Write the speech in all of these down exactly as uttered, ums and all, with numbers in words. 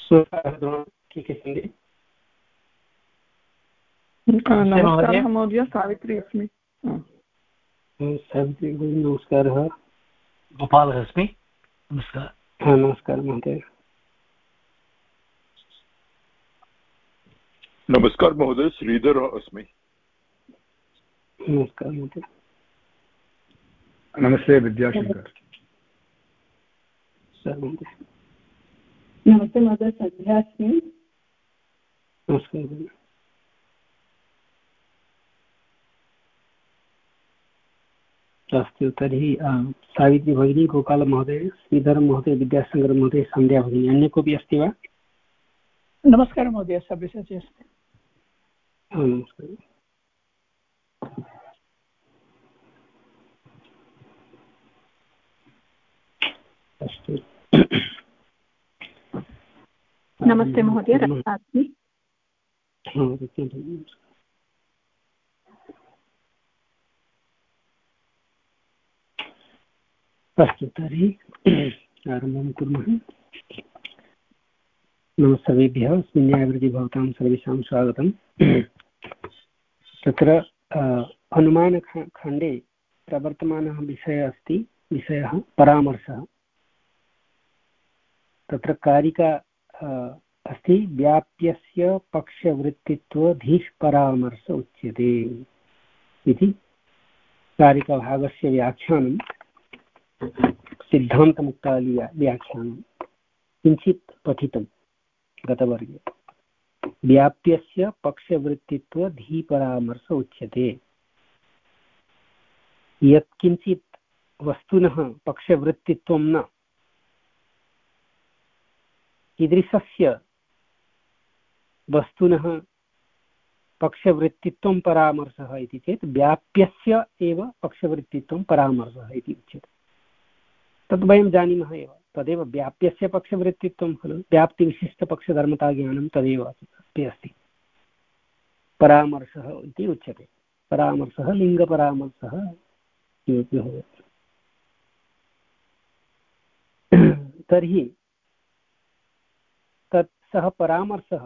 नमस्कारः महोदय, सावित्री अस्मि। सावित्री भगिनी नमस्कारः। गोपालः अस्मि। नमस्कारः। नमस्कारः महोदय। नमस्कार महोदय, श्रीधरः अस्मि। नमस्कार महोदय। नमस्ते विद्याशंकर। नमस्ते महोदय, संध्या अस्मि। नमस्कार। अस्तु, तर्हि सावित्री भगिनी, गोपालमहोदय, श्रीधरमहोदय, विद्याशङ्करमहोदय, सन्ध्या भगिनी, अन्य कोऽपि अस्ति वा? नमस्कारः महोदय, सव्यसाची अस्मि। नमस्कारः। अस्तु, नमस्ते महोदय, रत्ना अस्मि। अस्तु, तर्हि आरम्भं कुर्मः। नमः सर्वेभ्यः। अस्मिन् न्यायवृत्ति भवतां सर्वेषां स्वागतम्। तत्र अनुमानखण्डे प्रवर्तमानः विषयः अस्ति, विषयः परामर्शः। तत्र कारिका अस्ति, व्याप्यस्य पक्षवृत्तित्वधीः परामर्श उच्यते इति कारिकाभागस्य व्याख्यानं, सिद्धान्तमुक्तावली व्याख्यानं किञ्चित् पठितं गतवर्गे। व्याप्यस्य पक्षवृत्तित्वधीः परामर्श उच्यते। यत्किञ्चित् वस्तुनः पक्षवृत्तित्वं न, कीदृशस्य वस्तुनः पक्षवृत्तित्वं परामर्शः इति चेत् व्याप्यस्य एव पक्षवृत्तित्वं परामर्शः इति उच्यते। तद् वयं जानीमः एव, तदेव व्याप्यस्य पक्षवृत्तित्वं खलु, व्याप्तिविशिष्टपक्षधर्मताज्ञानं तदेव अपि अस्ति। परामर्शः इति उच्यते। परामर्शः लिङ्गपरामर्शः किमपि भवति। तर्हि तत् सः परामर्शः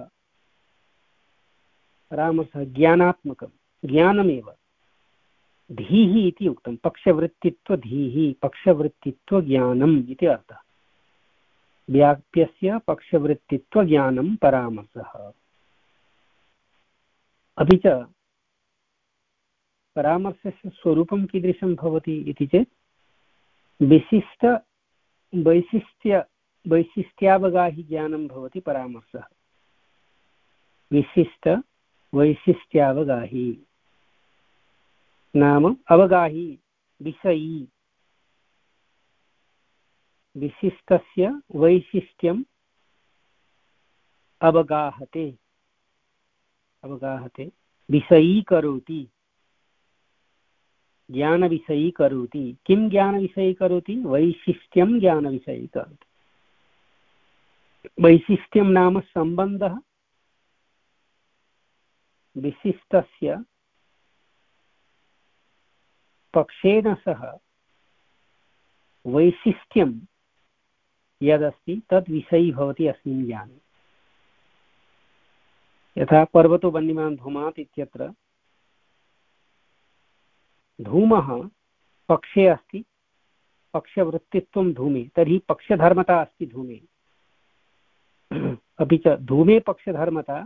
परामर्शः ज्ञानात्मकं, ज्ञानमेव। धीः इति उक्तं, पक्षवृत्तित्वधीः, पक्षवृत्तित्वज्ञानम् इति अर्थः। व्याप्यस्य पक्षवृत्तित्वज्ञानं परामर्शः। अपि च परामर्शस्य स्वरूपं कीदृशं भवति इति चेत् विशिष्ट वैशिष्ट्य वैशिष्ट्यावगाहि ज्ञानं भवति परामर्शः। विशिष्ट वैशिष्ट्यावगाहि नाम अवगाही, विषयी, विशिष्टस्य वैशिष्ट्यम् अवगाहते, अवगाहते, विषयी करोति, ज्ञानविषयी करोति। किं ज्ञानविषयी करोति? वैशिष्ट्यं ज्ञानविषयी करोति। वैशिष्ट्यं नाम सम्बन्धः विशिष्टस्य पक्षेन सह वैशिष्ट्यं यदस्ति तद् विषयी भवति अस्मिन् ज्ञाने। यथा पर्वतो वह्निमान् धूमात् इत्यत्र धूमः पक्षे अस्ति, पक्षवृत्तित्वं धूमे, तर्हि पक्षधर्मता अस्ति धूमे। अपि च धूमे पक्षधर्मता,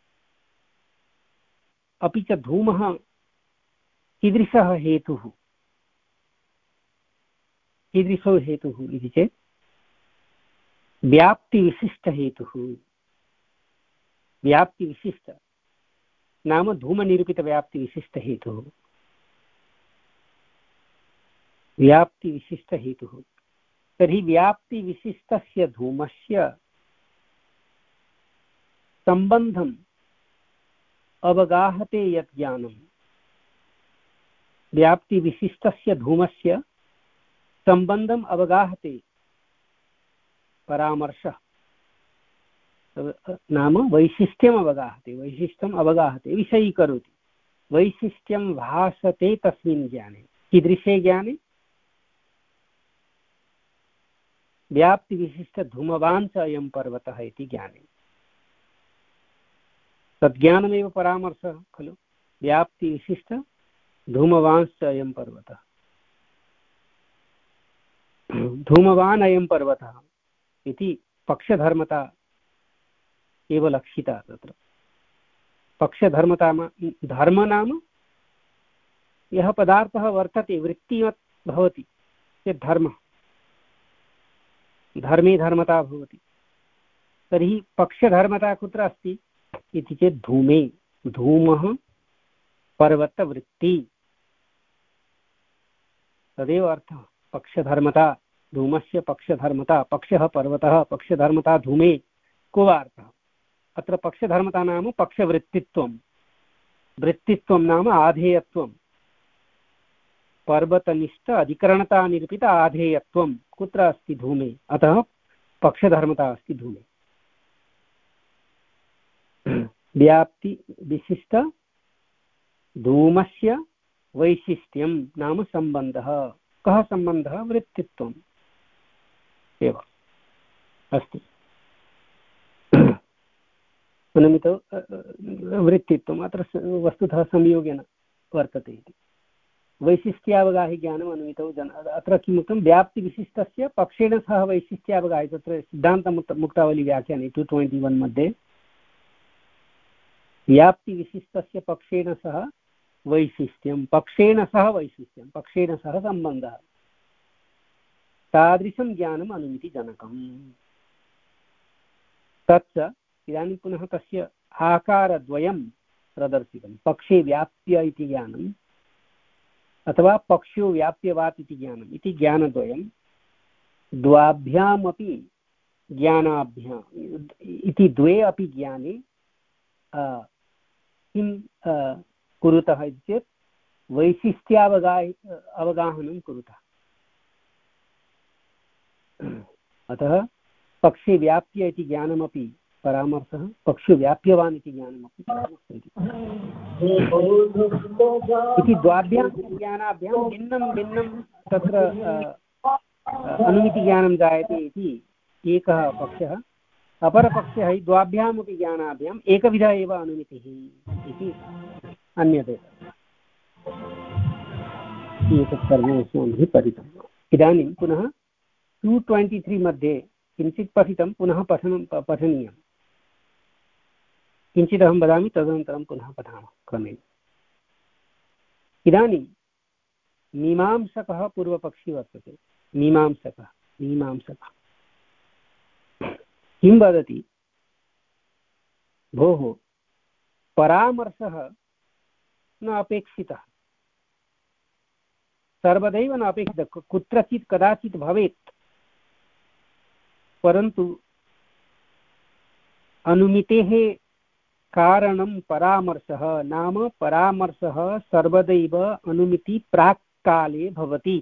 अपि च धूमः कीदृशः हेतुः, कीदृशो हेतुः इति चेत् व्याप्तिविशिष्टहेतुः। व्याप्तिविशिष्ट नाम धूमनिरूपितव्याप्तिविशिष्टहेतुः। व्याप्तिविशिष्टहेतुः। तर्हि व्याप्तिविशिष्टस्य धूमस्य सम्बन्धम् अवगाहते यत् ज्ञानं, व्याप्तिविशिष्टस्य धूमस्य सम्बन्धम् अवगाहते परामर्शः, नाम वैशिष्ट्यम् अवगाहते, वैशिष्ट्यम् अवगाहते, विषयी करोति। वैशिष्ट्यं भासते तस्मिन् ज्ञाने। कीदृशे ज्ञाने? व्याप्तिविशिष्टधूमवान् च अयं पर्वतः इति ज्ञाने। तद्ज्ञानमेव परामर्शः खलु। व्याप्तिविशिष्टधूमवांश्च अयं पर्वतः, धूमवान् अयं पर्वतः इति पक्षधर्मता एव लक्षिता। तत्र पक्षधर्मता धर्म नाम यः पदार्थः वर्तते वृत्तिवत् भवति चेत् धर्मः, धर्मे धर्मता भवति। तर्हि पक्षधर्मता कुत्र अस्ति इति चेत् धूमे। धूमः पर्वतवृत्ति, तदेव अर्थः पक्षधर्मता। धूमस्य पक्षधर्मता, पक्षः पर्वतः, पक्षधर्मता धूमे, को वा अर्थः। अत्र पक्षधर्मता नाम पक्षवृत्तित्वं, वृत्तित्वं नाम आधेयत्वं, पर्वतनिष्ठ अधिकरणता निरूपित आधेयत्वं कुत्र अस्ति धूमे। अतः पक्षधर्मता अस्ति धूमे। व्याप्ति विशिष्ट धूमस्य वैशिष्ट्यं नाम सम्बन्धः। कः सम्बन्धः? वृत्तित्वम् एव अस्ति। अनुमित वृत्तित्वम् अत्र वस्तुतः संयोगेन वर्तते इति। वैशिष्ट्यावगाहि ज्ञानम् अनुमितौ जन। अत्र किमुक्तं? व्याप्तिविशिष्टस्य पक्षेण सह वैशिष्ट्यावगाहि। तत्र सिद्धान्तमुक्तावली व्याख्याने टु ट्वेण्टि वन् मध्ये व्याप्तिविशिष्टस्य पक्षेण सह वैशिष्ट्यं, पक्षेण सह वैशिष्ट्यं, पक्षेण सह सम्बन्धः, तादृशं ज्ञानम् अनुमितिजनकम्। तच्च इदानीं पुनः तस्य आकारद्वयं प्रदर्शितं। पक्षे व्याप्य इति ज्ञानम् अथवा पक्षो व्याप्यवात् इति ज्ञानम् इति ज्ञानद्वयं द्वाभ्यामपि ज्ञानाभ्याम् इति द्वे अपि ज्ञाने किं कुरुतः इति चेत् वैशिष्ट्यावगा अवगाहनं कुरुतः। अतः पक्षे व्याप्य इति ज्ञानमपि परामर्शः, पक्षो व्याप्यवान् इति ज्ञानमपि परामर्शः इति द्वाभ्यां ज्ञानाभ्यां भिन्नं भिन्नं तत्र अनुमितिज्ञानं जायते इति एकः पक्षः। अपरपक्षः हि द्वाभ्यामपि ज्ञानाभ्याम् एकविध एव अनुमितिः इति अन्यते। एतत् सर्वम् अस्माभिः पठितम्। इदानीं पुनः टु ट्वेण्टि त्री मध्ये किञ्चित् पठितं, पुनः पठनं पठनीयम्। किञ्चिदहं वदामि, तदनन्तरं पुनः पठामः क्रमेण। इदानीं मीमांसकः पूर्वपक्षी वर्तते। मीमांसकः मीमांसकः किं वदति? भोः परामर्शः न अपेक्षितः, सर्वदैव न अपेक्षितः, कुत्रचित् कदाचित् भवेत्, परन्तु अनुमितेः कारणं परामर्शः नाम परामर्शः सर्वदैव अनुमिति प्राक्काले भवति,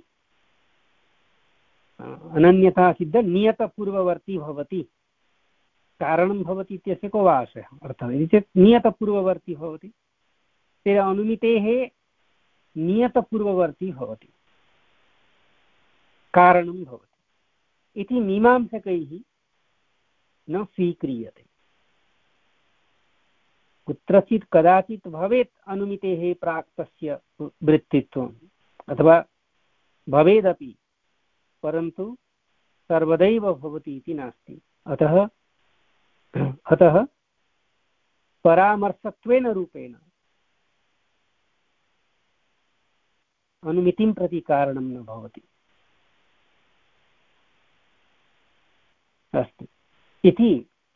अनन्यथा सिद्ध नियतपूर्ववर्ती भवति। कारणं भवति इत्यस्य को वा आशयः अर्थः इति चेत् नियतपूर्ववर्ती भवति, तेन अनुमितेः नियतपूर्ववर्ती भवति, कारणं भवति इति मीमांसकैः न स्वीक्रियते। कुत्रचित् कदाचित् भवेत् अनुमितेः प्राक् तस्य वृत्तित्वम् अथवा भवेदपि, परन्तु सर्वदैव भवति इति नास्ति। अतः अतः परामर्शत्वेन रूपेण अनुमितिं प्रति कारणं न भवति। अस्तु इति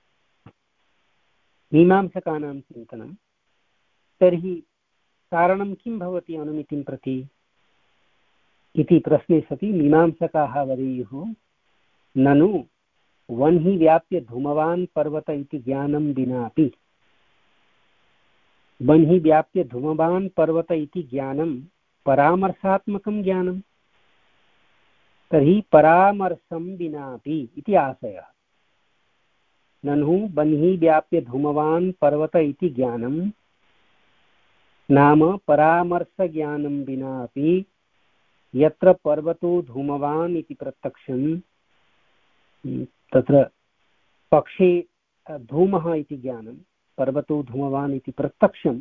मीमांसकानां चिन्तनं। तर्हि कारणं किं भवति अनुमितिं प्रति इति प्रश्ने सति मीमांसकाः वदेयुः ननु वह्नि व्याप्य धूमवान् पर्वत इति ज्ञानं विनापि। वह्नि व्याप्य धूमवान् पर्वत इति ज्ञानं परामर्शात्मकं ज्ञानं, तर्हि परामर्शं विनापि इति आशयः। ननु वह्नि व्याप्य धूमवान् पर्वत इति ज्ञानं नाम परामर्शज्ञानं विनापि यत्र पर्वतो धूमवान् इति प्रत्यक्षं तत्र पक्षे धूमः इति ज्ञानं, पर्वतो धूमवान् इति प्रत्यक्षं,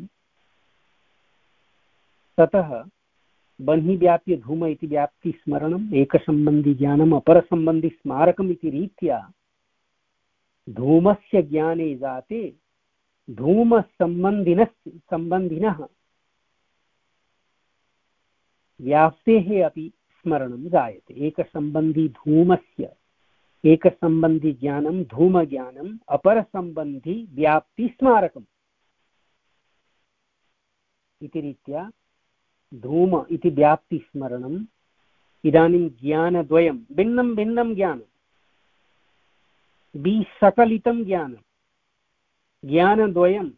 ततः बन्हि व्याप्य धूम इति व्याप्तिस्मरणम्, एकसम्बन्धिज्ञानम् अपरसम्बन्धिस्मारकम् इति रीत्या धूमस्य ज्ञाने जाते धूमसम्बन्धिनः सम्बन्धिनः व्याप्तेः अपि स्मरणं जायते। एकसम्बन्धि धूमस्य एकसम्बन्धिज्ञानं धूमज्ञानम् अपरसम्बन्धि व्याप्तिस्मारकम् इति रीत्या धूम इति व्याप्तिस्मरणम्। इदानीं ज्ञानद्वयं भिन्नं भिन्नं ज्ञानं, विसकलितं ज्ञानं, ज्ञानद्वयं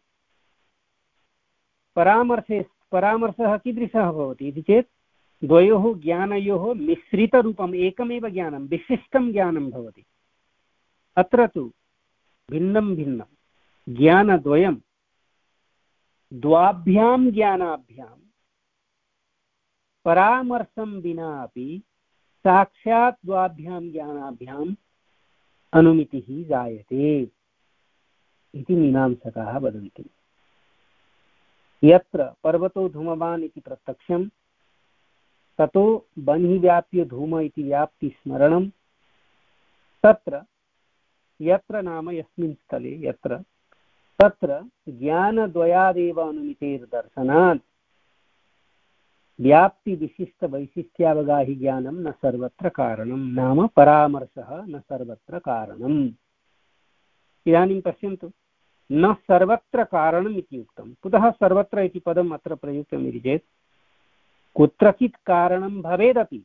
परामर्शे परामर्शः कीदृशः भवति इति चेत् द्वयोः ज्ञानयोः मिश्रितरूपम् एकमेव ज्ञानं, विशिष्टं ज्ञानं भवति। अत्र तु भिन्नं भिन्नं ज्ञानद्वयं द्वाभ्यां ज्ञानाभ्यां परामर्शं विना अपि साक्षात् द्वाभ्यां ज्ञानाभ्याम् अनुमितिः जायते इति मीमांसकाः वदन्ति। यत्र पर्वतो धूमवान् इति प्रत्यक्षं, ततो बन्हि व्याप्य धूम इति व्याप्तिस्मरणं, तत्र यत्र नाम यस्मिन् स्थले यत्र तत्र ज्ञानद्वयादेव अनुमितेर्दर्शनात् व्याप्तिविशिष्टवैशिष्ट्यावगाहि ज्ञानं न सर्वत्र कारणं, नाम परामर्शः न सर्वत्र कारणम्। इदानीं पश्यन्तु, न सर्वत्र कारणम् इति उक्तं, कुतः सर्वत्र इति पदम् अत्र प्रयुक्तम् इति चेत् कुत्रचित् कारणं भवेदपि।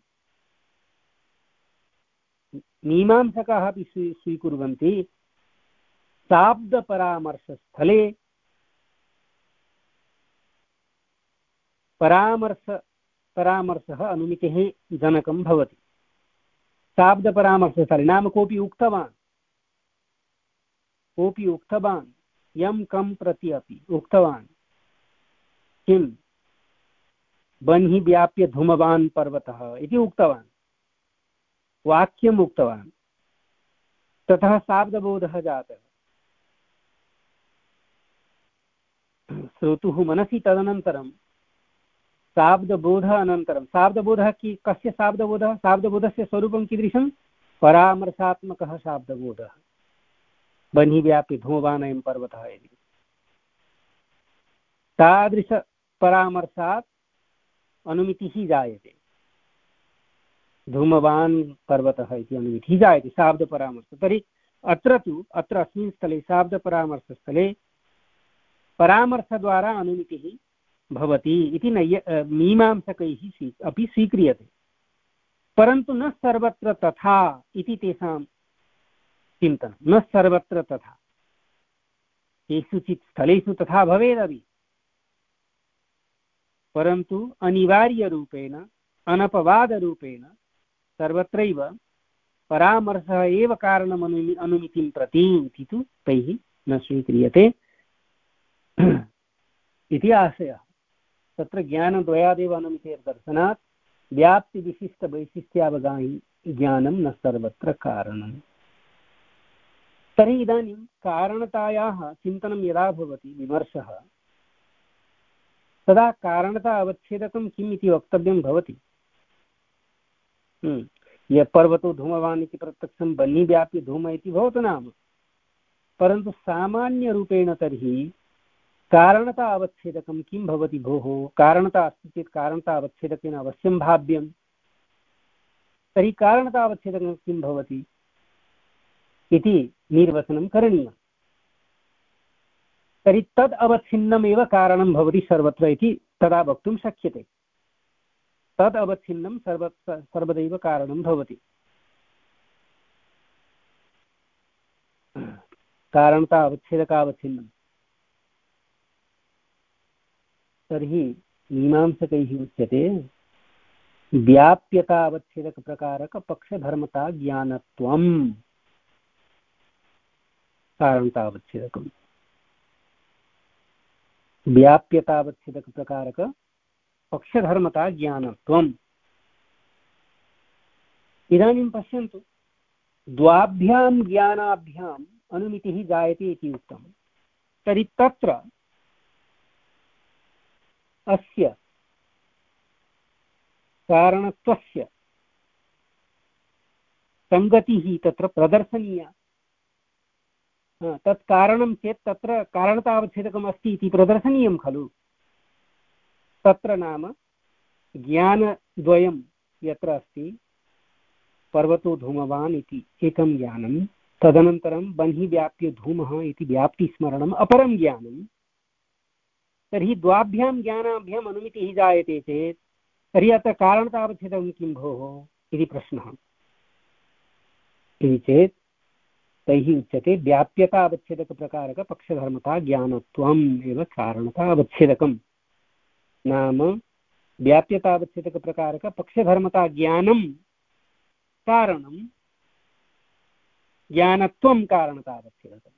मीमांसकाः अपि स्वी स्वीकुर्वन्ति शाब्दपरामर्शस्थले परामर्श परामर्शः अनुमितेः जनकं भवति। शाब्दपरामर्शस्थले नाम कोऽपि उक्तवान् कोऽपि उक्तवान् यं कं प्रति अपि उक्तवान्, किं बन्हि व्याप्य धूमवान् पर्वतः इति उक्तवान्, वाक्यम् उक्तवान्, ततः शाब्दबोधः जातः। श्रोतुः मनसि तदनन्तरं शाब्दबोधः अनन्तरं शाब्दबोधः कि कस्य शाब्दबोधः, शाब्दबोधस्य स्वरूपं कीदृशं, परामर्शात्मकः शाब्दबोधः। बन्हि व्याप्य धूमवान् अयं पर्वतः इति तादृशपरामर्शात् अनुमितिः जायते। धूमवान् पर्वतः इति अनुमितिः जायते शाब्दपरामर्श। तर्हि अत्र तु अत्र अस्मिन् स्थले शाब्दपरामर्शस्थले परामर्शद्वारा अनुमितिः भवति इति नैय मीमांसकैः अपि स्वीक्रियते। परन्तु न सर्वत्र तथा इति तेषां चिन्तनं। न सर्वत्र तथा, केषुचित् स्थलेषु तथा भवेदपि, परन्तु अनिवार्यरूपेण अनपवादरूपेण सर्वत्रैव परामर्शः एव कारणम् अनुमि अनुमितिं प्रति इति तु तैः न स्वीक्रियते इति आशयः। तत्र ज्ञानद्वयादेव अनुमितेर्दर्शनात् व्याप्तिविशिष्टवैशिष्ट्यावगाहि ज्ञानं न सर्वत्र कारणम्। तर्हि इदानीं कारणतायाः चिन्तनं यदा भवति विमर्शः, तदा कारणता अवच्छेदकं किम् इति वक्तव्यं भवति। यः पर्वतो धूमवान् इति प्रत्यक्षं बन्हि व्याप्य धूम इति भवतु नाम, परन्तु सामान्यरूपेण तर्हि कारणता अवच्छेदकं किं भवति भोः। कारणता अस्ति चेत् कारणता अवच्छेदकेन अवश्यं भाव्यं। तर्हि कारणता अवच्छेदकं किं भवति इति निर्वचनं करणीयम्। तर्हि तद् अवच्छिन्नमेव कारणं भवति सर्वत्र इति तदा वक्तुं शक्यते। तद् अवच्छिन्नं सर्व सर्वदैव कारणं भवति। कारणता अवच्छेदकावच्छिन्नं। तर्हि मीमांसकैः उच्यते व्याप्यता अवच्छेदक प्रकारक पक्षधर्मता ज्ञानत्वम्। कारणता अवच्छेदकम् व्याप्यतावच्छेदक प्रकारक पक्षधर्मता ज्ञानत्वम्। इदानीं पश्यन्तु, द्वाभ्यां ज्ञानाभ्याम् अनुमितिः जायते इति उक्तं। तर्हि तत्र अस्य कारणत्वस्य सङ्गतिः तत्र प्रदर्शनीया। तत् कारणं चेत् तत्र कारणतावच्छेदकम् अस्ति इति प्रदर्शनीयं खलु। तत्र नाम ज्ञानद्वयं यत्र अस्ति, पर्वतो धूमवान् इति एकं ज्ञानं, तदनन्तरं बन्हि व्याप्य धूमः इति व्याप्तिस्मरणम् अपरं ज्ञानं। तर्हि द्वाभ्यां ज्ञानाभ्याम् अनुमितिः जायते चेत् तर्हि अत्र कारणतावच्छेदकं किं भोः इति प्रश्नः। इति चेत् तैः उच्यते व्याप्यतावच्छेदकप्रकारकपक्षधर्मता ज्ञानत्वम् एव कारणतावच्छेदकम्। नाम व्याप्यतावच्छेदकप्रकारकपक्षधर्मता ज्ञानं कारणं, ज्ञानत्वं कारणतावच्छेदकम्।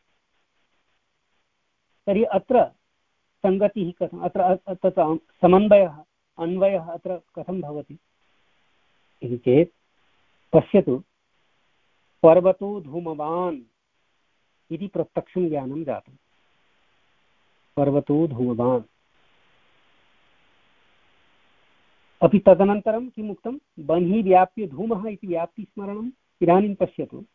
तर्हि अत्र सङ्गतिः कथम्, अत्र तत् समन्वयः अन्वयः अत्र कथं भवति इति चेत् पश्यतु, पर्वतो धूमवान् इति प्रत्यक्षं ज्ञानं जातं। पर्वतो धूमवान् अपि तदनन्तरं किम् उक्तं, बन्हि व्याप्य धूमः इति व्याप्तिस्मरणम्। इदानीं पश्यतु,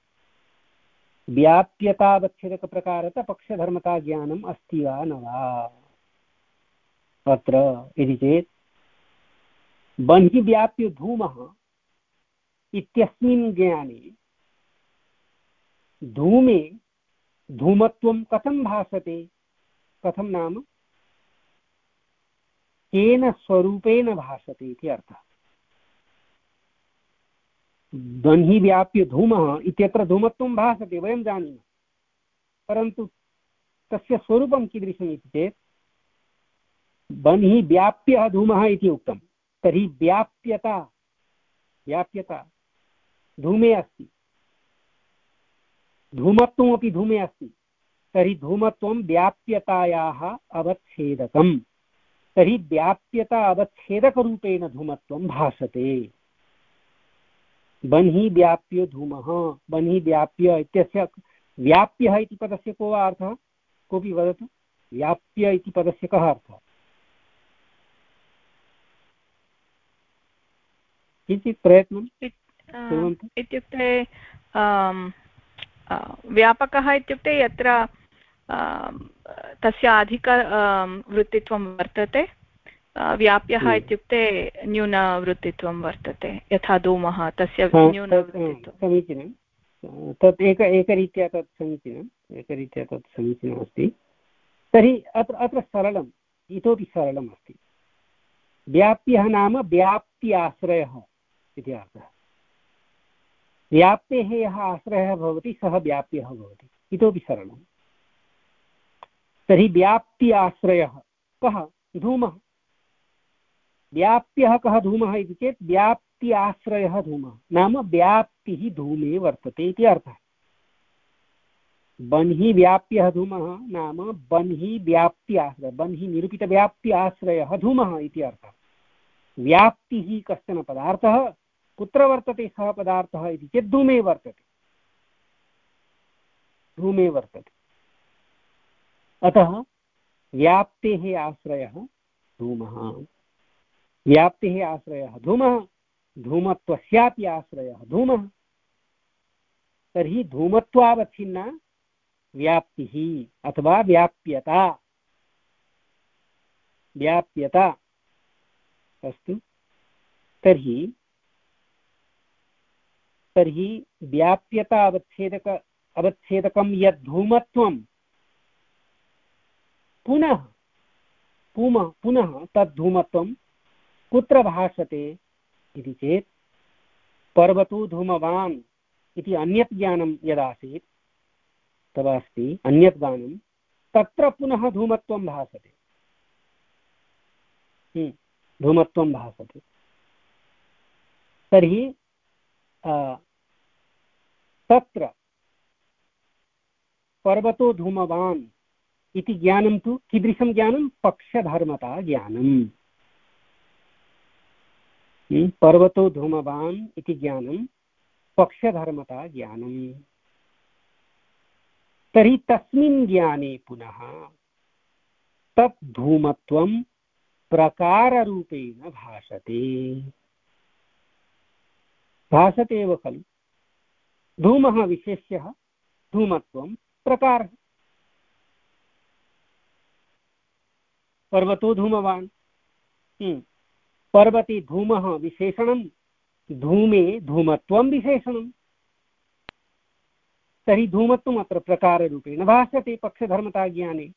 व्याप्यतावच्छेदकप्रकारकपक्षधर्मता ज्ञानम् अस्ति वा न वा अत्र इति चेत्, बन्हि व्याप्य धूमः इत्यस्मिन् ज्ञाने धूमे धूमत्वं कथं भासते, कथं नाम केन स्वरूपेण भासते इति अर्थः। बन्हि व्याप्य धूमः इत्यत्र धूमत्वं भासते वयं जानीमः, परन्तु तस्य स्वरूपं कीदृशम् इति चेत्, बन्हि व्याप्यः धूमः इति उक्तं। तर्हि व्याप्यता व्याप्यता धूमे अस्ति, धूमत्वमपि धूमे अस्ति। तर्हि धूमत्वं व्याप्यतायाः अवच्छेदकम्। तर्हि व्याप्यता अवच्छेदकरूपेण धूमत्वं भासते। बन्हि व्याप्य धूमः, बन्हि व्याप्य इत्यस्य व्याप्यः इति पदस्य को वा अर्थः, कोऽपि वदतु। व्याप्य इति पदस्य कः अर्थः? किञ्चित् प्रयत्नं कुर्वन्तु। इत्युक्ते व्यापकः इत्युक्ते यत्र तस्य अधिक वृत्तित्वं वर्तते, व्याप्यः इत्युक्ते न्यूनवृत्तित्वं वर्तते, यथा धूमः तस्य न्यूनवृत्तित्वं। समीचीनं, तत् एक एकरीत्या तत् समीचीनम् एकरीत्या तत् समीचीनमस्ति। तर्हि अत्र अत्र सरलम्, इतोपि सरलम् अस्ति। व्याप्यः नाम व्याप्त्याश्रयः इति अर्थः। व्याप्तेः यः आश्रयः भवति सः व्याप्यः भवति, इतोपि सरलम्। तर्हि व्याप्ति आश्रयः कः? धूमः। व्याप्यः कः धूमः इति चेत् व्याप्ति आश्रयः धूमः, नाम व्याप्तिः धूमे वर्तते इति अर्थः। बन्हि व्याप्यः धूमः नाम बन्हि व्याप्ति आश्रयः, बन्हि निरूपितव्याप्ति आश्रयः धूमः इति अर्थः। व्याप्तिः कश्चन पदार्थः, कुत्र वर्तते सः पदार्थः इति चेत् धूमे वर्तते, धूमे वर्तते। अतः व्याप्तेः आश्रयः धूमः, व्याप्तेः आश्रयः धूमः, धूमत्वस्यापि आश्रयः धूमः। तर्हि धूमत्वावच्छिन्ना व्याप्तिः अथवा व्याप्यता, व्याप्यता अस्तु। तर्हि तर्हि व्याप्यता अवच्छेदक अवच्छेदकं यद् धूमत्वं पुनः पुनः पुनः तद् धूमत्वं कुत्र भासते इति चेत्, पर्वतो धूमवान् इति अन्यत् ज्ञानं यदासीत् तदास्ति अन्यत् ज्ञानं, तत्र पुनः धूमत्वं भासते, धूमत्वं भासते। तर्हि तत्र पर्वतो धूमवान् इति ज्ञानं तु कीदृशं ज्ञानं? पक्षधर्मता ज्ञानम्। पर्वतो धूमवान् इति ज्ञानं पक्षधर्मता ज्ञानम्। तर्हि तस्मिन् ज्ञाने पुनः तत् धूमत्वं प्रकाररूपेण भासते भासते एव खलु। धूमः विशेष्यः, धूमत्वं प्रकारः। पर्वतो धूमवान्, पर्वते धूमः विशेषणं, धूमे धूमत्वं विशेषणं। तर्हि धूमत्वम् अत्र प्रकाररूपेण भासते पक्षधर्मता ज्ञाने,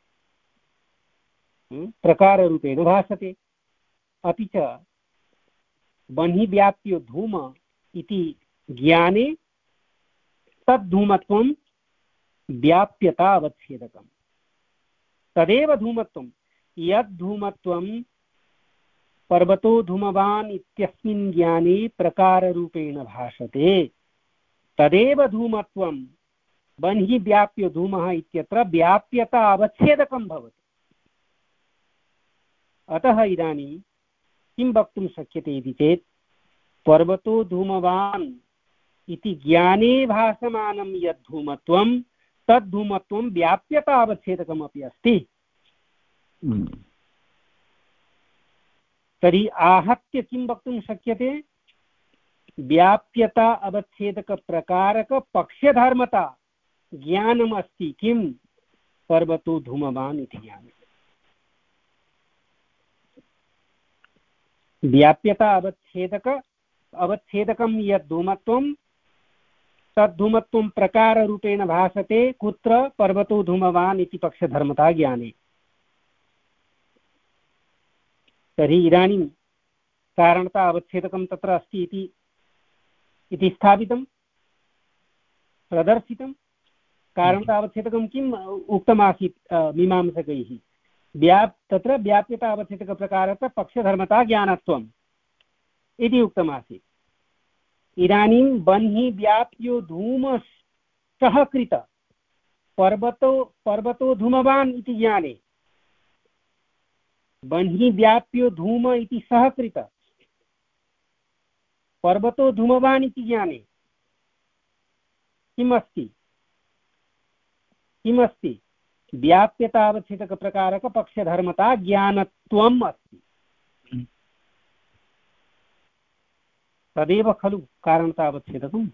प्रकाररूपेण भासते। अपि च बहिर्व्याप्यो धूम इति ज्ञाने तद्धूमत्वं व्याप्यता अवच्छेदकम्। तदेव धूमत्वं, यद्धूमत्वं पर्वतो धूमवान् इत्यस्मिन् ज्ञाने प्रकाररूपेण भासते, तदेव धूमत्वं बहिर्व्याप्यो धूमः इत्यत्र व्याप्यता अवच्छेदकं भवति। अतः इदानीं किं वक्तुं शक्यते इति चेत् पर्वतो धूमवान् इति ज्ञाने भासमानं यद्धूमत्वं तद्धूमत्वं व्याप्यता अवच्छेदकमपि अस्ति। तर्हि आहत्य किं वक्तुं शक्यते? व्याप्यता अवच्छेदक प्रकारक पक्षधर्मता ज्ञानमस्ति। किं? पर्वतो धूमवान् इति ज्ञानम्। व्याप्यता अवच्छेदक अवच्छेदकं यद् धूमत्वं तद्धूमत्वं प्रकाररूपेण भासते। कुत्र? पर्वतो धूमवान् इति पक्षधर्मता ज्ञाने। तर्हि इदानीं कारणता अवच्छेदकं तत्र अस्ति इति इति स्थापितं, प्रदर्शितं। कारणता अवच्छेदकं किम् उक्तमासीत् मीमांसकैः? व्याप् तत्र व्याप्यता अवच्छेदकप्रकारक पक्षधर्मता ज्ञानत्वम् इति उक्तमासीत्। इदानीं बन्हि व्याप्यो धूम सहकृत पर्वतो पर्वतो धूमवान् इति ज्ञाने बन्हि व्याप्यो धूम इति सहकृत पर्वतो धूमवान् इति ज्ञाने किम् अस्ति? किम् अस्ति? व्याप्यतावच्छेदकप्रकारक पक्षधर्मता ज्ञानत्वम् अस्ति। तदेव खलु कारणतावच्छेदकम्।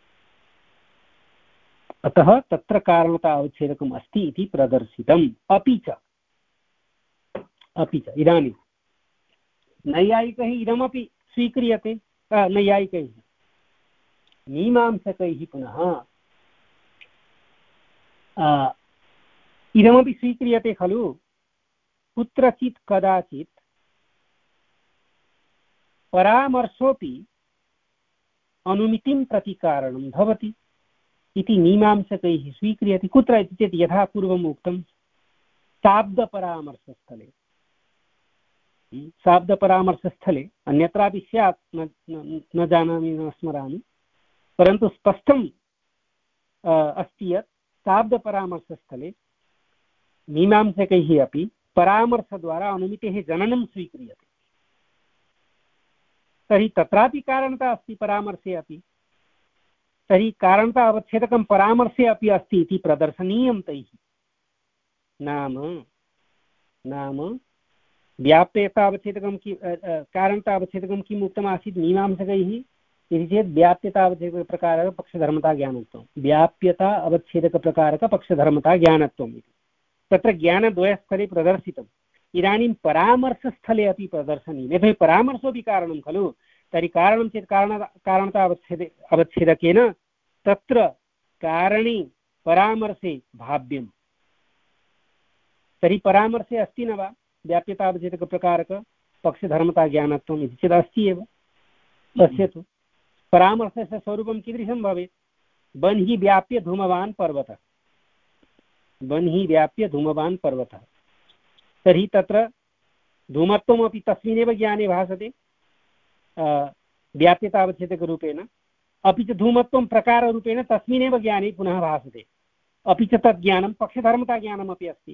अतः तत्र कारणतावच्छेदकम् अस्ति इति प्रदर्शितम्। अपि च अपि च इदानीं नैयायिकैः इदमपि स्वीक्रियते। नैयायिकैः मीमांसकैः पुनः इदमपि स्वीक्रियते खलु, कुत्रचित् कदाचित् परामर्शोऽपि अनुमितिं प्रति कारणं भवति इति मीमांसकैः स्वीक्रियते। कुत्र इति चेत् यथा पूर्वम् उक्तं शाब्दपरामर्शस्थले। शाब्दपरामर्शस्थले अन्यत्रापि स्यात्, न, न, न जानामि, न स्मरामि, परन्तु स्पष्टं अस्ति यत् शाब्दपरामर्शस्थले मीमांसकैः अपि परामर्शद्वारा अनुमितेः जननं स्वीक्रियते। तर्हि तत्रापि कारणता अस्ति परामर्शे अपि। तर्हि कारणता अवच्छेदकं परामर्शे अपि अस्ति इति प्रदर्शनीयं तैः। नाम नाम व्याप्यतावच्छेदकं कि कारणतावच्छेदकं किम् उक्तमासीत् मीमांसकैः इति चेत् व्याप्यतावच्छेदकप्रकारक पक्षधर्मता ज्ञानत्वं, व्याप्यता अवच्छेदकप्रकारक पक्षधर्मता ज्ञानत्वम् इति तत्र ज्ञानद्वयस्थले प्रदर्शितम्। इदानीं परामर्शस्थले अपि प्रदर्शनीयं। यतोहि परामर्शोऽपि कारणं खलु। तर्हि कारणं चेत् कारण कारणता अवच्छेद अवच्छेदकेन तत्र कारणे परामर्शे भाव्यं। तर्हि परामर्शे अस्ति न वा व्याप्यतावच्छेदकप्रकारक पक्षधर्मता ज्ञानत्वम् इति चेत् अस्ति एव। पश्यतु परामर्शस्य स्वरूपं कीदृशं भवेत्? बन्हि व्याप्य धूमवान् पर्वतः, बन्हि व्याप्य धूमवान् पर्वतः। तर्हि तत्र धूमत्वमपि तस्मिन्नेव ज्ञाने भासते व्याप्यतावच्छेदकरूपेण, अपि च धूमत्वं प्रकाररूपेण तस्मिन्नेव ज्ञाने पुनः भासते। अपि च तद् ज्ञानं पक्षधर्मता ज्ञानमपि अस्ति।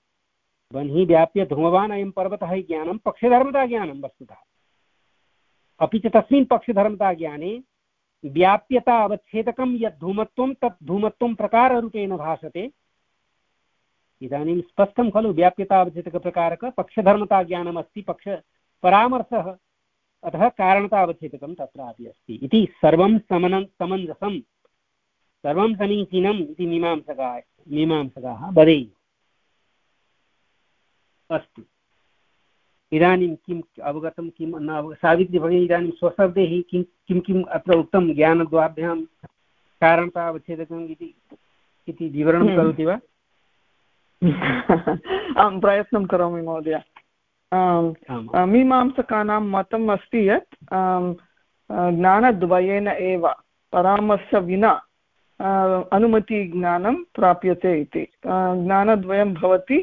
बन्हि व्याप्य धूमवान् अयं पर्वतः ज्ञानं पक्षधर्मता ज्ञानं वस्तुतः। अपि च तस्मिन् पक्षधर्मताज्ञाने व्याप्यता अवच्छेदकं यत् धूमत्वं तत् धूमत्वं प्रकाररूपेण भासते। इदानीं स्पष्टं खलु व्याप्यता अवच्छेदकप्रकारक पक्षधर्मताज्ञानमस्ति, पक्ष परामर्शः, अतः कारणता अवच्छेदकं तत्रापि अस्ति इति सर्वं समनं समञ्जसं सर्वं समीचीनम् इति मीमांसकाः मीमांसकाः वदेयुः। अस्तु, इदानीं किम् अवगतं किं न अवगतं? सावित्री भगिनी इदानीं स्वशब्दैः किं किं किम् अत्र उक्तं ज्ञानद्वाभ्यां कारणता अवच्छेदकम् इति इति विवरणं करोति वा? अहं प्रयत्नं करोमि महोदय। मीमांसकानां मतम् अस्ति यत् ज्ञानद्वयेन एव परामर्श विना अनुमतिज्ञानं प्राप्यते इति। ज्ञानद्वयं भवति,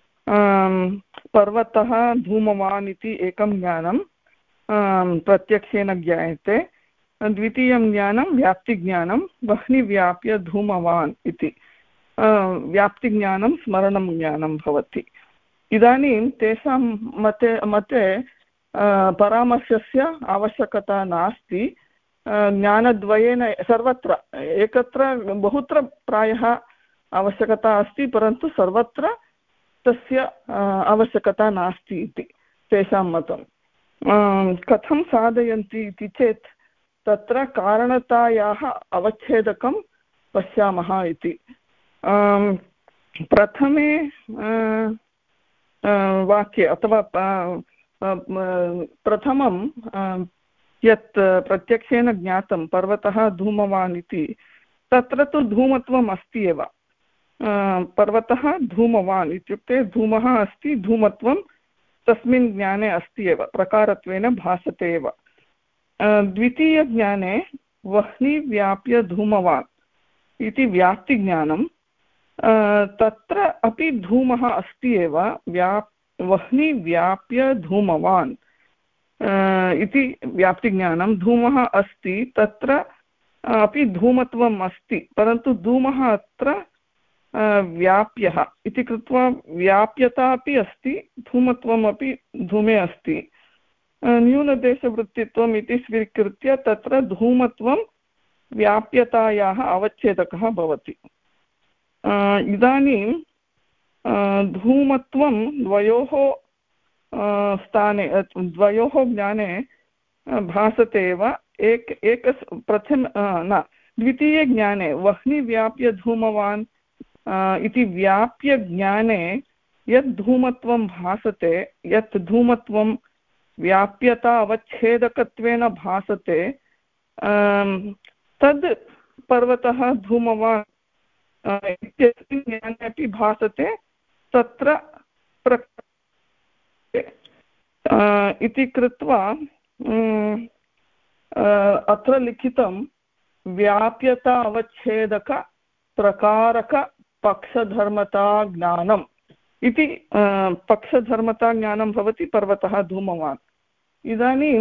पर्वतः धूमवान् इति एकं ज्ञानं प्रत्यक्षेन ज्ञायते, द्वितीयं ज्ञानं व्याप्तिज्ञानं वह्निव्याप्य धूमवान् इति व्याप्तिज्ञानं स्मरणं ज्ञानं भवति। इदानीं तेषां मते मते परामर्शस्य आवश्यकता नास्ति। ज्ञानद्वयेन सर्वत्र एकत्र बहुत्र प्रायः आवश्यकता अस्ति, परन्तु सर्वत्र तस्य आवश्यकता नास्ति इति तेषां मतं। कथं साधयन्ति इति चेत् तत्र कारणतायाः अवच्छेदकं पश्यामः इति। प्रथमे वाक्ये अथवा प्रथमं यत् प्रत्यक्षेन ज्ञातं पर्वतः धूमवान् इति, तत्र तु धूमत्वम् अस्ति एव। पर्वतः धूमवान् इत्युक्ते धूमः अस्ति, धूमत्वं तस्मिन् ज्ञाने अस्ति एव, प्रकारत्वेन भासते एव। द्वितीयज्ञाने वह्निव्याप्य धूमवान् इति व्याप्तिज्ञानं, तत्र अपि धूमः अस्ति एव, व्याप् वह्निव्याप्य धूमवान् इति व्याप्तिज्ञानं। धूमः अस्ति, तत्र अपि धूमत्वम् अस्ति, परन्तु धूमः अत्र व्याप्यः इति कृत्वा व्याप्यता अपि अस्ति, धूमत्वमपि धूमे अस्ति। न्यूनदेशवृत्तित्वम् इति स्वीकृत्य तत्र धूमत्वं व्याप्यतायाः अवच्छेदकः भवति। इदानीं धूमत्वं द्वयोः स्थाने द्वयोः ज्ञाने भासते एव। एक एक प्रथम न द्वितीयज्ञाने वह्निव्याप्य धूमवान् इति व्याप्यज्ञाने यद् धूमत्वं भासते, यत् धूमत्वं व्याप्यता अवच्छेदकत्वेन भासते, तद् पर्वतः धूमवान् इत्यस्मिन् ज्ञाने अपि भासते, तत्र इति कृत्वा अत्र लिखितं व्याप्यता अवच्छेदक प्रकारक पक्षधर्मता ज्ञानम् इति। पक्षधर्मता ज्ञानं भवति पर्वतः धूमवान्। इदानीं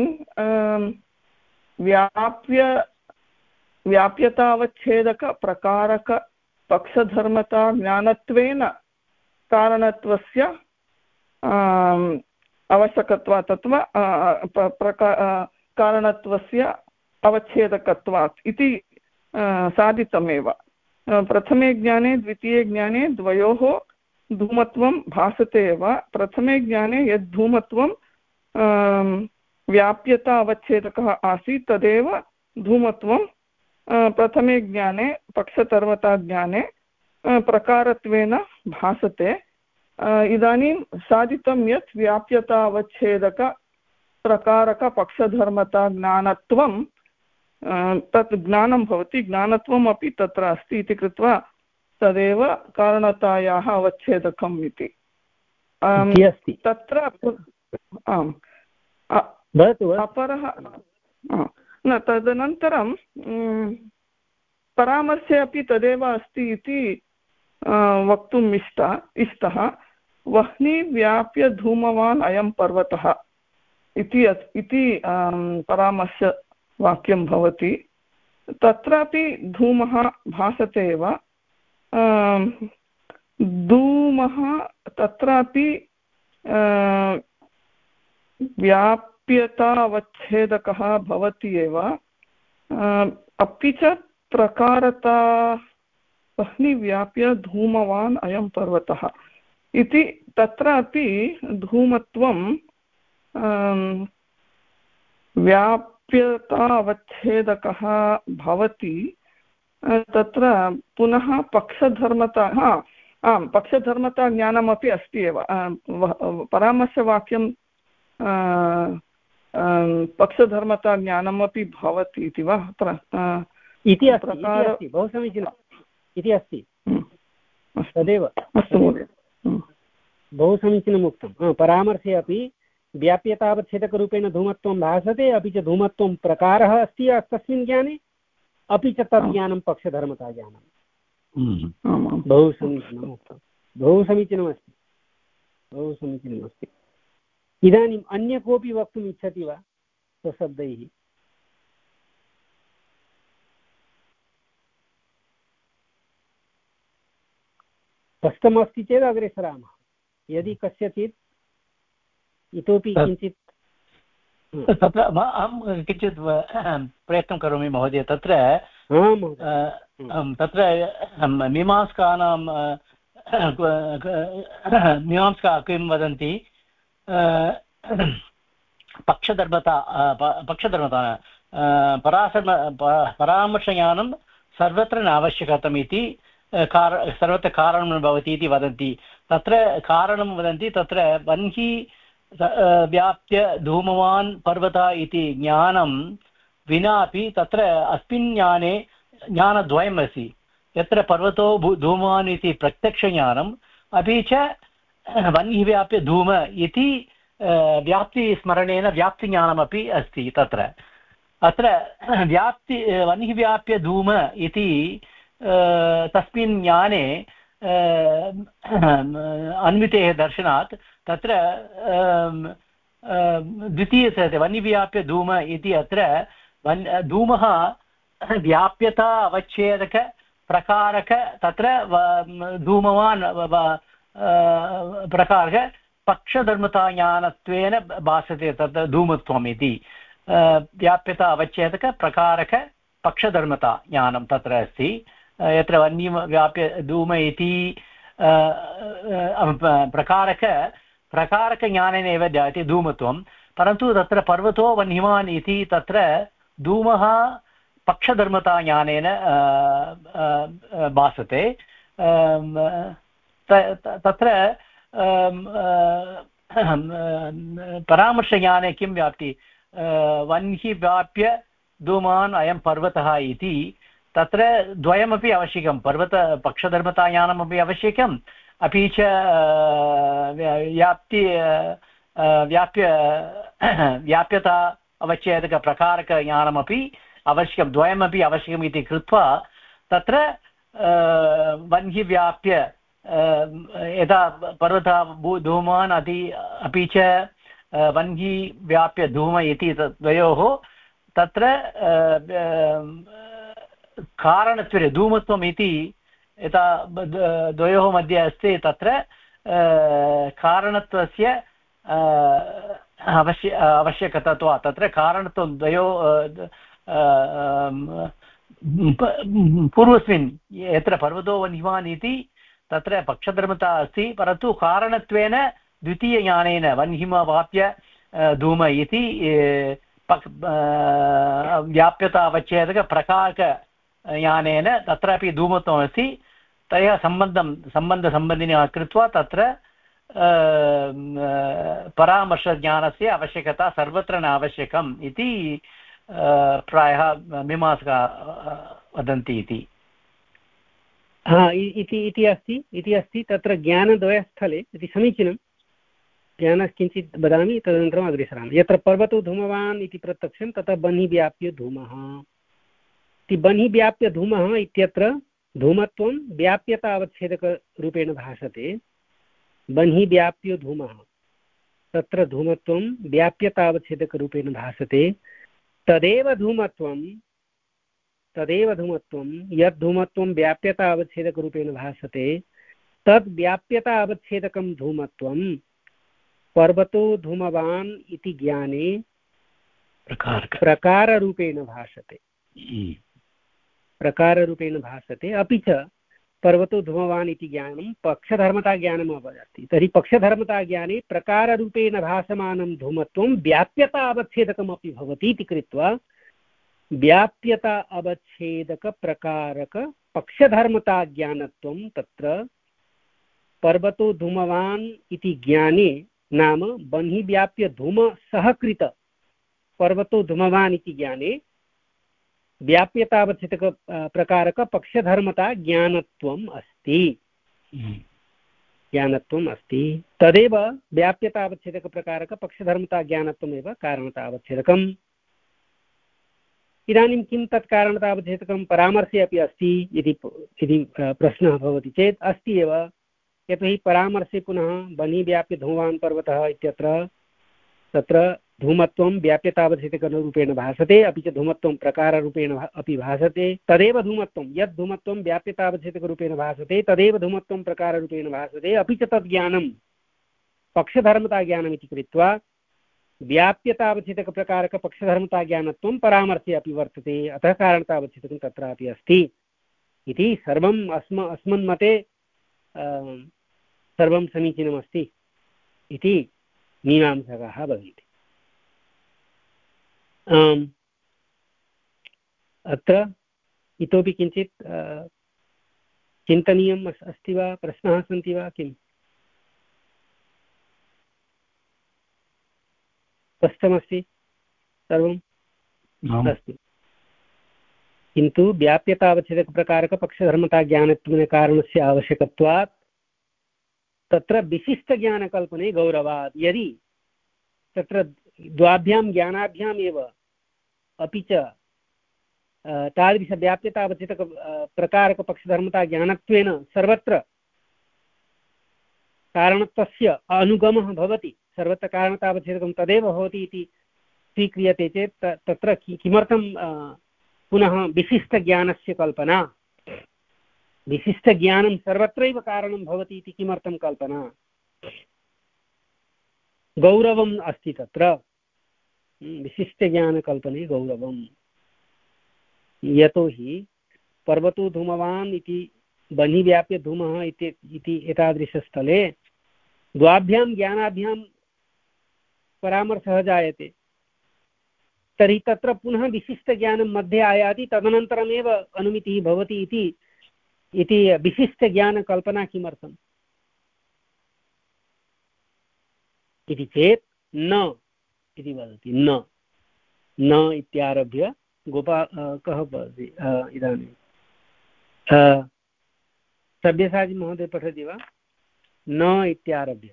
व्याप्य व्याप्यतावच्छेदक प्रकारक पक्षधर्मता ज्ञानत्वेन कारणत्वस्य आवश्यकत्वात् अथवा कारणत्वस्य अवच्छेदकत्वात् इति साधितमेव। प्रथमे ज्ञाने द्वितीये ज्ञाने द्वयोः धूमत्वं भासते एव। प्रथमे ज्ञाने यद् धूमत्वं व्याप्यता अवच्छेदकः आसीत्, तदेव धूमत्वं प्रथमे ज्ञाने पक्षधर्मता ज्ञाने प्रकारत्वेन भासते। इदानीं साधितं यत् व्याप्यता अवच्छेदक प्रकारक पक्षधर्मता ज्ञानत्वं तत् ज्ञानं भवति, ज्ञानत्वम् अपि तत्र अस्ति इति कृत्वा तदेव कारणतायाः अवच्छेदकम् इति तत्र। आम्, अपरः न तदनन्तरं परामर्शे अपि तदेव अस्ति इति वक्तुम् इष्ट इष्टः वह्निव्याप्य धूमवान् अयं पर्वतः इति इति परामर्शवाक्यं भवति। तत्रापि धूमः भासते एव। धूमः तत्रापि व्याप् व्याप्यतावच्छेदकः भवति एव, अपि च प्रकारता वह्नि व्याप्य धूमवान् अयं पर्वतः इति तत्रापि धूमत्वं व्याप्यतावच्छेदकः भवति। तत्र पुनः पक्षधर्मता हा आम् पक्षधर्मता ज्ञानमपि अस्ति एव। परामर्शवाक्यं पक्षधर्मता ज्ञानमपि भवति इति वा अत्र इति अस्ति, बहु समीचीनम् इति अस्ति, तदेव अस्तु महोदय, बहु समीचीनम् उक्तं। परामर्शे अपि व्याप्यतावच्छेदकरूपेण धूमत्वं भासते, अपि च धूमत्वं प्रकारः अस्ति तस्मिन् ज्ञाने, अपि च तत् ज्ञानं पक्षधर्मता ज्ञानं। बहु समीचीनम् उक्तं, बहु समीचीनमस्ति, बहु समीचीनमस्ति। इदानीम् अन्य कोऽपि वक्तुम् इच्छति वा स्वशब्दैः? स्पष्टमस्ति चेत् अग्रे सरामः, यदि कस्यचित् इतोपि किञ्चित् तत्र अहं किञ्चित् प्रयत्नं करोमि महोदय। तत्र तत्र मीमांसकानां मीमांसका किं वदन्ति, पक्षधर्मता पक्षधर्मता परासर्म परामर्शज्ञानं सर्वत्र न आवश्यकम् इति कार सर्वत्र कारणं भवति इति वदन्ति। तत्र कारणं वदन्ति, तत्र वह्नि व्याप्य धूमवान् पर्वतः इति ज्ञानं विनापि तत्र अस्मिन् ज्ञाने ज्ञानद्वयम् अस्ति। यत्र पर्वतो धूमवान् इति प्रत्यक्षज्ञानम्, अपि च वह्नि व्याप्य धूम इति व्याप्तिस्मरणेन व्याप्तिज्ञानमपि अस्ति। तत्र अत्र व्याप्ति वह्नि व्याप्य धूम इति तस्मिन् ज्ञाने अन्वितेः दर्शनात् तत्र द्वितीय वह्नि व्याप्य धूम इति अत्र वन् धूमः व्याप्यता अवच्छेदक प्रकारक तत्र धूमवान् प्रकारक पक्षधर्मताज्ञानत्वेन भासते। तत्र धूमत्वम् इति व्याप्यता अवच्छेदक प्रकारक पक्षधर्मता ज्ञानं तत्र अस्ति। यत्र वह्नि व्याप्य धूम इति प्रकारक प्रकारकज्ञानेनैव जायते धूमत्वं, परन्तु तत्र पर्वतो वह्निवान् इति तत्र धूमः पक्षधर्मताज्ञानेन भासते। तत्र परामर्शज्ञाने किं व्याप्ति, वह्नि व्याप्य धूमान् अयं पर्वतः इति तत्र द्वयमपि आवश्यकं, पर्वत पक्षधर्मताज्ञानमपि आवश्यकम्, अपि च व्याप्ति व्याप्य व्याप्यता अवच्छेदकप्रकारकज्ञानमपि आवश्यकं, द्वयमपि आवश्यकम् इति कृत्वा तत्र वह्नि व्याप्य यदा पर्वतः धूमान् अति अपि च वह्नि व्याप्य धूम इति द्वयोः तत्र कारणत्वेन धूमत्वम् इति यथा द्वयोः मध्ये अस्ति, तत्र कारणत्वस्य अवश्य आवश्यकता तत्र कारणत्वं द्वयोः पूर्वस्मिन् यत्र पर्वतो वह्निवान् इति तत्र पक्षधर्मता अस्ति, परन्तु कारणत्वेन द्वितीयज्ञानेन वह्निमवाप्य धूम इति व्याप्यता अवच्छेदक प्रकारकज्ञानेन तत्रापि धूमत्वमस्ति। तया सम्बन्धं सम्बन्धसम्बन्धिनः कृत्वा तत्र परामर्शज्ञानस्य आवश्यकता सर्वत्र न आवश्यकम् इति प्रायः मीमांसका वदन्ति इति। हा इति इति अस्ति इति अस्ति तत्र ज्ञानद्वयस्थले इति समीचीनं। ज्ञानं किञ्चित् वदामि, तदनन्तरम् अग्रे सरामि। यत्र पर्वतो धूमवान् इति प्रत्यक्षं तत्र बह्नि व्याप्य धूमः इति। बह्नि व्याप्य धूमः इत्यत्र धूमत्वं व्याप्यतावच्छेदकरूपेण भासते। बह्नि व्याप्य धूमः तत्र धूमत्वं व्याप्यतावच्छेदकरूपेण भासते। तदेव धूमत्वं तदेव धूमत्वं यद् धूमत्वं व्याप्यतावच्छेदकरूपेण भासते तद् व्याप्यतावच्छेदकं धूमत्वं पर्वतो धूमवान् इति ज्ञाने प्रकाररूपेण भाषते प्रकाररूपेण भाषते अपि च पर्वतो धूमवान् इति ज्ञानं पक्षधर्मताज्ञानम् अस्ति। तर्हि पक्षधर्मताज्ञाने प्रकाररूपेण भासमानं धूमत्वं व्याप्यता अवच्छेदकमपि भवति इति कृत्वा व्याप्यता अवच्छेदकप्रकारक पक्षधर्मताज्ञानत्वं तत्र पर्वतो धूमवान् इति ज्ञाने नाम बन्हि व्याप्य धूम सहकृत पर्वतो धूमवान् इति ज्ञाने व्याप्यतावच्छेदक प्रकारक पक्षधर्मता ज्ञानत्वम् अस्ति ज्ञानत्वम् अस्ति तदेव व्याप्यतावच्छेदक प्रकारक पक्षधर्मता ज्ञानत्वमेव कारणतावच्छेदकम्। इदानीं किं तत् कारणतावच्छेदकं परामर्शे अपि अस्ति इति यदि प्रश्नः भवति चेत् अस्ति एव, यतोहि परामर्शे पुनः बन्हि व्याप्य धूमवान् पर्वतः इत्यत्र तत्र धूमत्वं व्याप्यतावच्छेदकरूपेण भासते अपि च धूमत्वं प्रकाररूपेण अपि भासते। तदेव धूमत्वं यद् धूमत्वं व्याप्यतावच्छेदकरूपेण भासते तदेव धूमत्वं प्रकाररूपेण भासते अपि च तद् ज्ञानं पक्षधर्मताज्ञानमिति कृत्वा व्याप्यतावच्छेदकप्रकारकपक्षधर्मताज्ञानत्वं परामर्शे अपि वर्तते, अतः कारणतावच्छेदकं तत्रापि अस्ति इति सर्वम् अस्म अस्मन्मते सर्वं समीचीनमस्ति इति मीमांसकाः वदन्ति। अत्र इतोपि किञ्चित् चिन्तनीयम् अस्ति वा, प्रश्नाः सन्ति वा? किम् स्पष्टमस्ति सर्वम्? अस्तु। किन्तु व्याप्यतावच्छेदकप्रकारकपक्षधर्मताज्ञानत्वेन कारणस्य आवश्यकत्वात् तत्र विशिष्टज्ञानकल्पने गौरवात्। यदि तत्र द्वाभ्यां ज्ञानाभ्याम् एव अपि च तादृशव्याप्यतावच्छेदक प्रकारकपक्षधर्मताज्ञानत्वेन सर्वत्र कारणत्वस्य अनुगमः भवति, सर्वत्र कारणतावच्छेदकं तदेव भवति इति स्वीक्रियते चेत् तत्र किमर्थं पुनः विशिष्टज्ञानस्य कल्पना? विशिष्टज्ञानं सर्वत्रैव कारणं भवति इति किमर्थं कल्पना? गौरवम् अस्ति तत्र, विशिष्टज्ञानकल्पने गौरवम्। यतोहि पर्वतो धूमवान् इति बन्हि व्याप्य धूमः इति एतादृशस्थले द्वाभ्यां ज्ञानाभ्यां परामर्शः जायते, तर्हि तत्र पुनः विशिष्टज्ञानं मध्ये आयाति, तदनन्तरमेव अनुमितिः भवति इति इति विशिष्टज्ञानकल्पना किमर्थम् इति चेत् न इति वदति। न न इत्यारभ्य गोपाल कः वदति इदानीं सब्यसाची महोदय पठति वा? न इत्यारभ्य।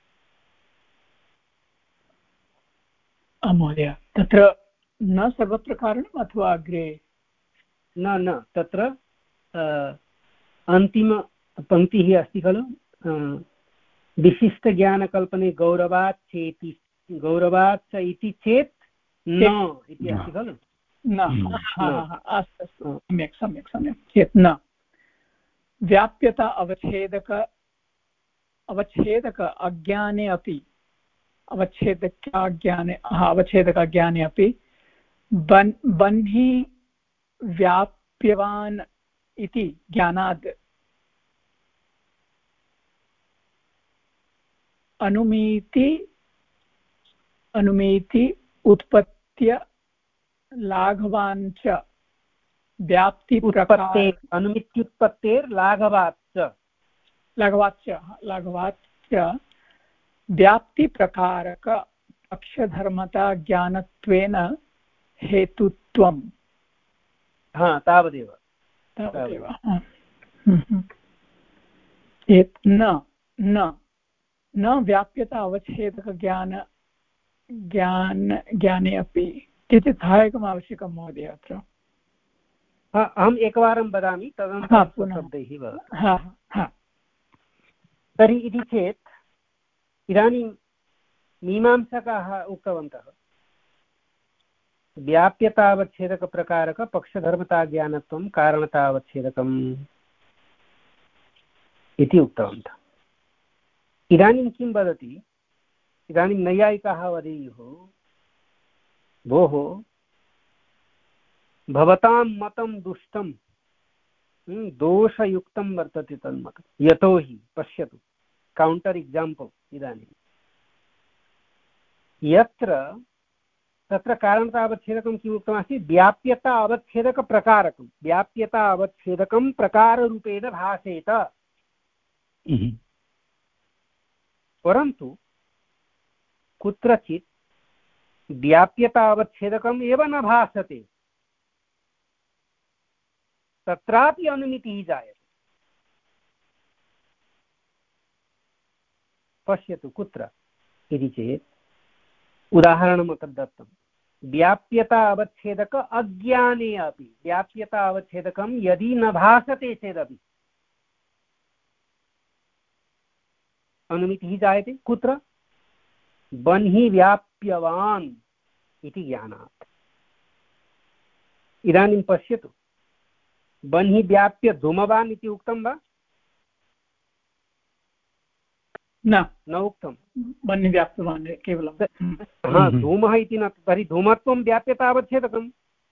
महोदय तत्र न सर्वत्र कारणम् अथवा अग्रे? न न तत्र अन्तिमपङ्क्तिः अस्ति खलु, विशिष्टज्ञानकल्पने गौरवात् चेति गौरवात् इति चेत् न इति अस्ति खलु। न अस्तु अस्तु सम्यक् सम्यक् सम्यक् चेत् न व्याप्यता अवच्छेदक अवच्छेदक अज्ञाने अपि अवच्छेदकाज्ञाने अवच्छेदकाज्ञाने अपि बन् बन्हि व्याप्यवान् इति ज्ञानाद् अनुमीति अनुमीति उत्पत्त्य लाघवान् च व्याप्ति उत्पत्ते अनुमित्युत्पत्तेर्लाघवात् च लाघवात् च लाघवात् च व्याप्तिप्रकारक पक्षधर्मता ज्ञानत्वेन हेतुत्वम्। हा तावदेव तावदेव न न न व्याप्यता अवच्छेदकज्ञान ज्ञान ज्ञाने अपि किञ्चित् सहायकम् आवश्यकं महोदय अत्र। अहम् एकवारं वदामि तदनन्तरं शब्दैः वदामि। तर्हि इति चेत् इदानीं मीमांसकाः उक्तवन्तः व्याप्यतावच्छेदकप्रकारकपक्षधर्मताज्ञानत्वं कारणतावच्छेदकम् इति उक्तवन्तः। इदानीं किं वदति? इदानीं नैयायिकाः वदेयुः भोः भवतां मतं दुष्टं दोषयुक्तं वर्तते तन्मतं, यतोहि पश्यतु कौण्टर् एक्साम्पल्। इदानीं यत्र तत्र कारणता अवच्छेदकं किम् उक्तमस्ति, व्याप्यता अवच्छेदकप्रकारकं, व्याप्यता अवच्छेदकं प्रकाररूपेण भासेत। परन्तु कुत्रचित् व्याप्यता अवच्छेदकम् एव न भासते, तत्रापि अनुमितिः जायते। पश्यतु कुत्र इति चेत् उदाहरणम् अत्र दत्तं, व्याप्यता अवच्छेदक अज्ञाने अपि, व्याप्यता अवच्छेदकं यदि न भासते चेदपि अनुमितिः जायते। कुत्र? बन्हि व्याप्यवान् इति ज्ञानात्। इदानीं पश्यतु, बन्हि व्याप्य धूमवान् इति उक्तं वा? न न उक्तं। बन्हि व्याप्तवान् केवलं। हा, धूमः इति न, तर्हि धूमत्वं व्याप्यतावच्छेदकं।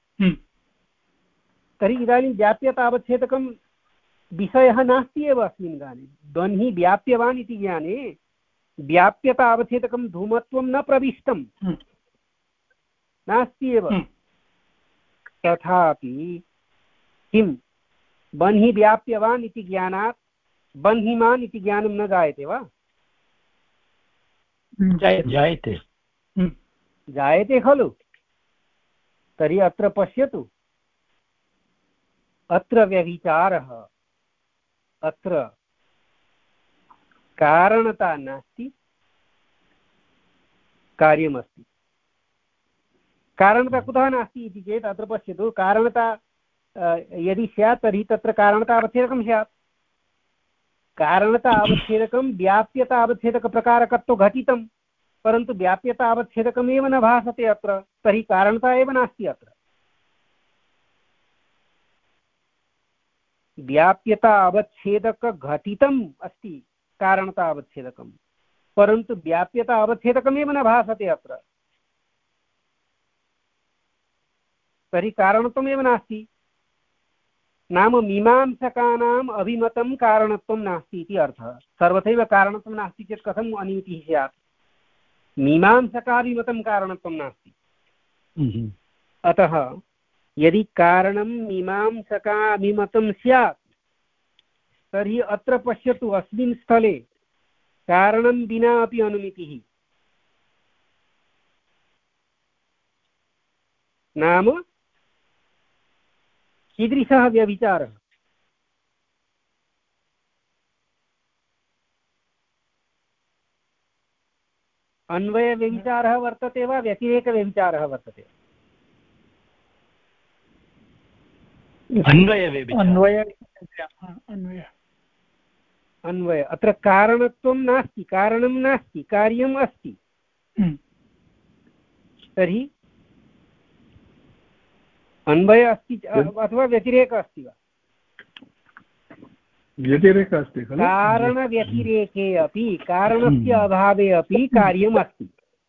तर्हि इदानीं व्याप्यतावच्छेदकं विषयः नास्ति एव अस्मिन् ज्ञाने। बन्हि व्याप्यवान् इति ज्ञाने व्याप्यतावच्छेदकं धूमत्वं न प्रविष्टं, नास्ति एव। तथापि किं बन्हि व्याप्यवान् इति ज्ञानात् बन्हिमान् इति ज्ञानं न जायते वा? जायते जायते खलु। तर्हि अत्र पश्यतु, अत्र व्यभिचारः, अत्र कारणता नास्ति, कार्यमस्ति। कारणता कुतः नास्ति इति चेत् अत्र पश्यतु, कारणता यदि स्यात् तर्हि तत्र कारणता अवच्छेदकं स्यात्। कारणता अवच्छेदकं व्याप्यता अवच्छेदकप्रकारकत्व घटितं, परन्तु व्याप्यता अवच्छेदकमेव न भासते अत्र, तर्हि कारणता एव नास्ति अत्र। व्याप्यता अवच्छेदक घटितम् अस्ति कारणता अवच्छेदकं, परन्तु व्याप्यता अवच्छेदकमेव न भासते अत्र, तर्हि कारणत्वमेव नास्ति। नाम मीमांसकानाम् अभिमतं कारणत्वं नास्ति इति अर्थः। सर्वथैव कारणत्वं नास्ति चेत् कथम् अनुमितिः स्यात्? मीमांसकाभिमतं कारणत्वं नास्ति। अतः यदि कारणं मीमांसकाभिमतं स्यात् तर्हि अत्र पश्यतु, अस्मिन् स्थले कारणं विना अपि अनुमितिः। नाम कीदृशः व्यभिचारः? अन्वयव्यभिचारः वर्तते वा व्यतिरेकव्यभिचारः वर्तते? अन्वय अन्वय। अत्र कारणत्वं नास्ति, कारणं नास्ति, कार्यम् अस्ति। तर्हि अन्वय अस्ति अथवा व्यतिरेकः अस्ति वा? व्यतिरेकः अस्ति खलु। कारणव्यतिरेके अपि, कारणस्य अभावे अपि कार्यम् अस्ति।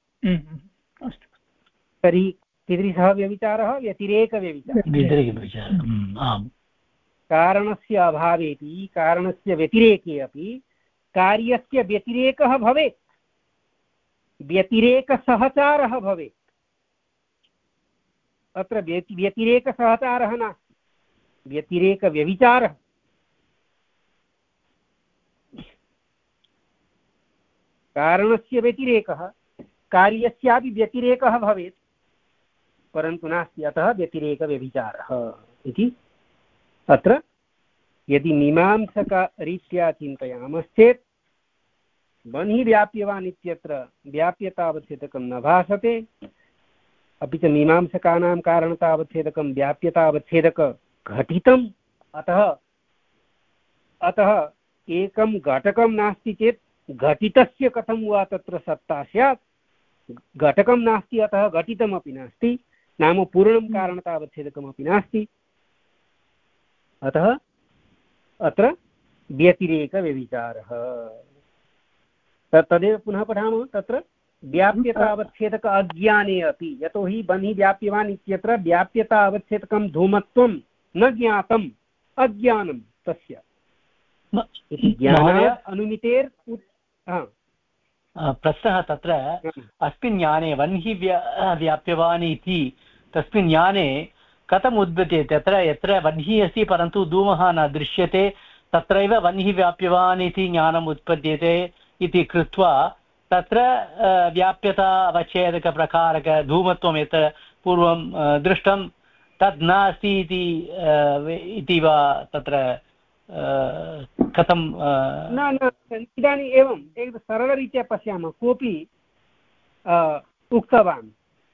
तर्हि कीदृशः व्यभिचारः? व्यतिरेकव्यभिचारः। कारणस्य अभावेपि कारणस्य व्यतिरेके अपि कार्यस्य व्यतिरेकः भवेत्, व्यतिरेकसहचारः भवेत्। अत्र व्यतिरेकसहचारः नास्ति, व्यतिरेकव्यभिचारः। कारणस्य व्यतिरेकः, कार्यस्यापि व्यतिरेकः भवेत्, परन्तु नास्ति, अतः व्यतिरेकव्यभिचारः इति। अत्र यदि मीमांसकरीत्या चिन्तयामश्चेत् बन्हि व्याप्यवान् इत्यत्र व्याप्यतावच्छेदकं न भासते, अपि च मीमांसकानां कारणतावच्छेदकं व्याप्यतावच्छेदक घटितम्। अतः अतः एकं घटकं नास्ति चेत् घटितस्य कथं वा तत्र सत्ता स्यात्? घटकं नास्ति, अतः घटितमपि नास्ति, नाम पूर्णं कारणतावच्छेदकमपि नास्ति। अतः अत्र व्यतिरेकव्यभिचारः। तदेव पुनः पठामः। तत्र व्याप्यता अवच्छेदक अज्ञाने अपि, यतोहि बन्हि व्याप्यवान् इत्यत्र व्याप्यता अवच्छेदकं धूमत्वं न ज्ञातम् अज्ञानं तस्य अनुमितेर् प्रश्नः तत्र अस्मिन् ज्ञाने वह्नि व्याप्यवान् इति तस्मिन् ज्ञाने कथम् उद्भूते? तत्र यत्र वह्निः अस्ति परन्तु धूमः न दृश्यते तत्रैव वह्निः व्याप्यवान् इति ज्ञानम् उत्पद्यते इति कृत्वा तत्र व्याप्यता अवच्छेदकप्रकारक धूमत्वं यत् पूर्वं दृष्टं तद् नास्ति इति वा तत्र कथं? न न इदानीम् एवम् एक सरलरीत्या पश्यामः। कोऽपि उक्तवान्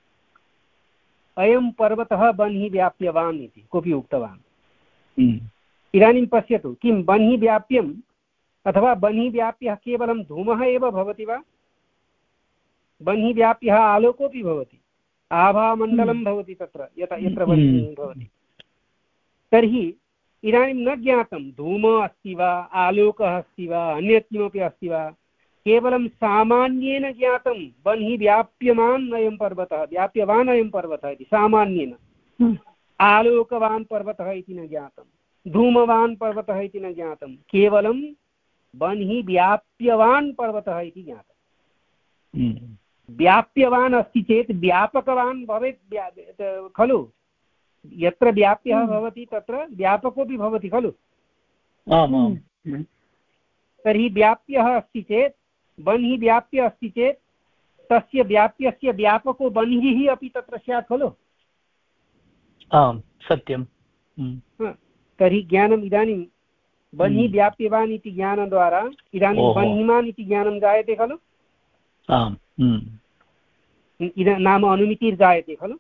अयं पर्वतः बन्हि व्याप्यवान् इति कोऽपि उक्तवान्। इदानीं पश्यतु, किं बन्हि व्याप्यम् अथवा बन्हि व्याप्यः केवलं धूमः एव भवति वा? बन्हि व्याप्यः आलोकोऽपि भवति, आभामण्डलं भवति तत्र यत्र यत्र बन्हिः भवति। तर्हि इदानीं न ज्ञातं धूमः अस्ति वा आलोकः अस्ति वा अन्यत् किमपि अस्ति वा, केवलं सामान्येन ज्ञातं बन्हि व्याप्यमान् अयं पर्वतः व्याप्यवान् अयं पर्वतः इति सामान्येन। आलोकवान् पर्वतः इति न ज्ञातं, धूमवान् पर्वतः इति न ज्ञातं, केवलं बन्हि व्याप्यवान् पर्वतः इति ज्ञातं। व्याप्यवान् अस्ति चेत् व्यापकवान् भवेत् खलु? यत्र व्याप्यः भवति तत्र व्यापकोऽपि भवति खलु? तर्हि व्याप्यः अस्ति चेत् बन्हि व्याप्य अस्ति चेत् तस्य व्याप्यस्य व्यापको बन्हिः अपि तत्र स्यात् खलु? आम् सत्यं। तर्हि ज्ञानम् इदानीं बन्हि व्याप्यवान् इति ज्ञानद्वारा इदानीं बन्हिमान् इति ज्ञानं जायते खलु? आम्। इद नाम अनुमितिर्जायते खलु?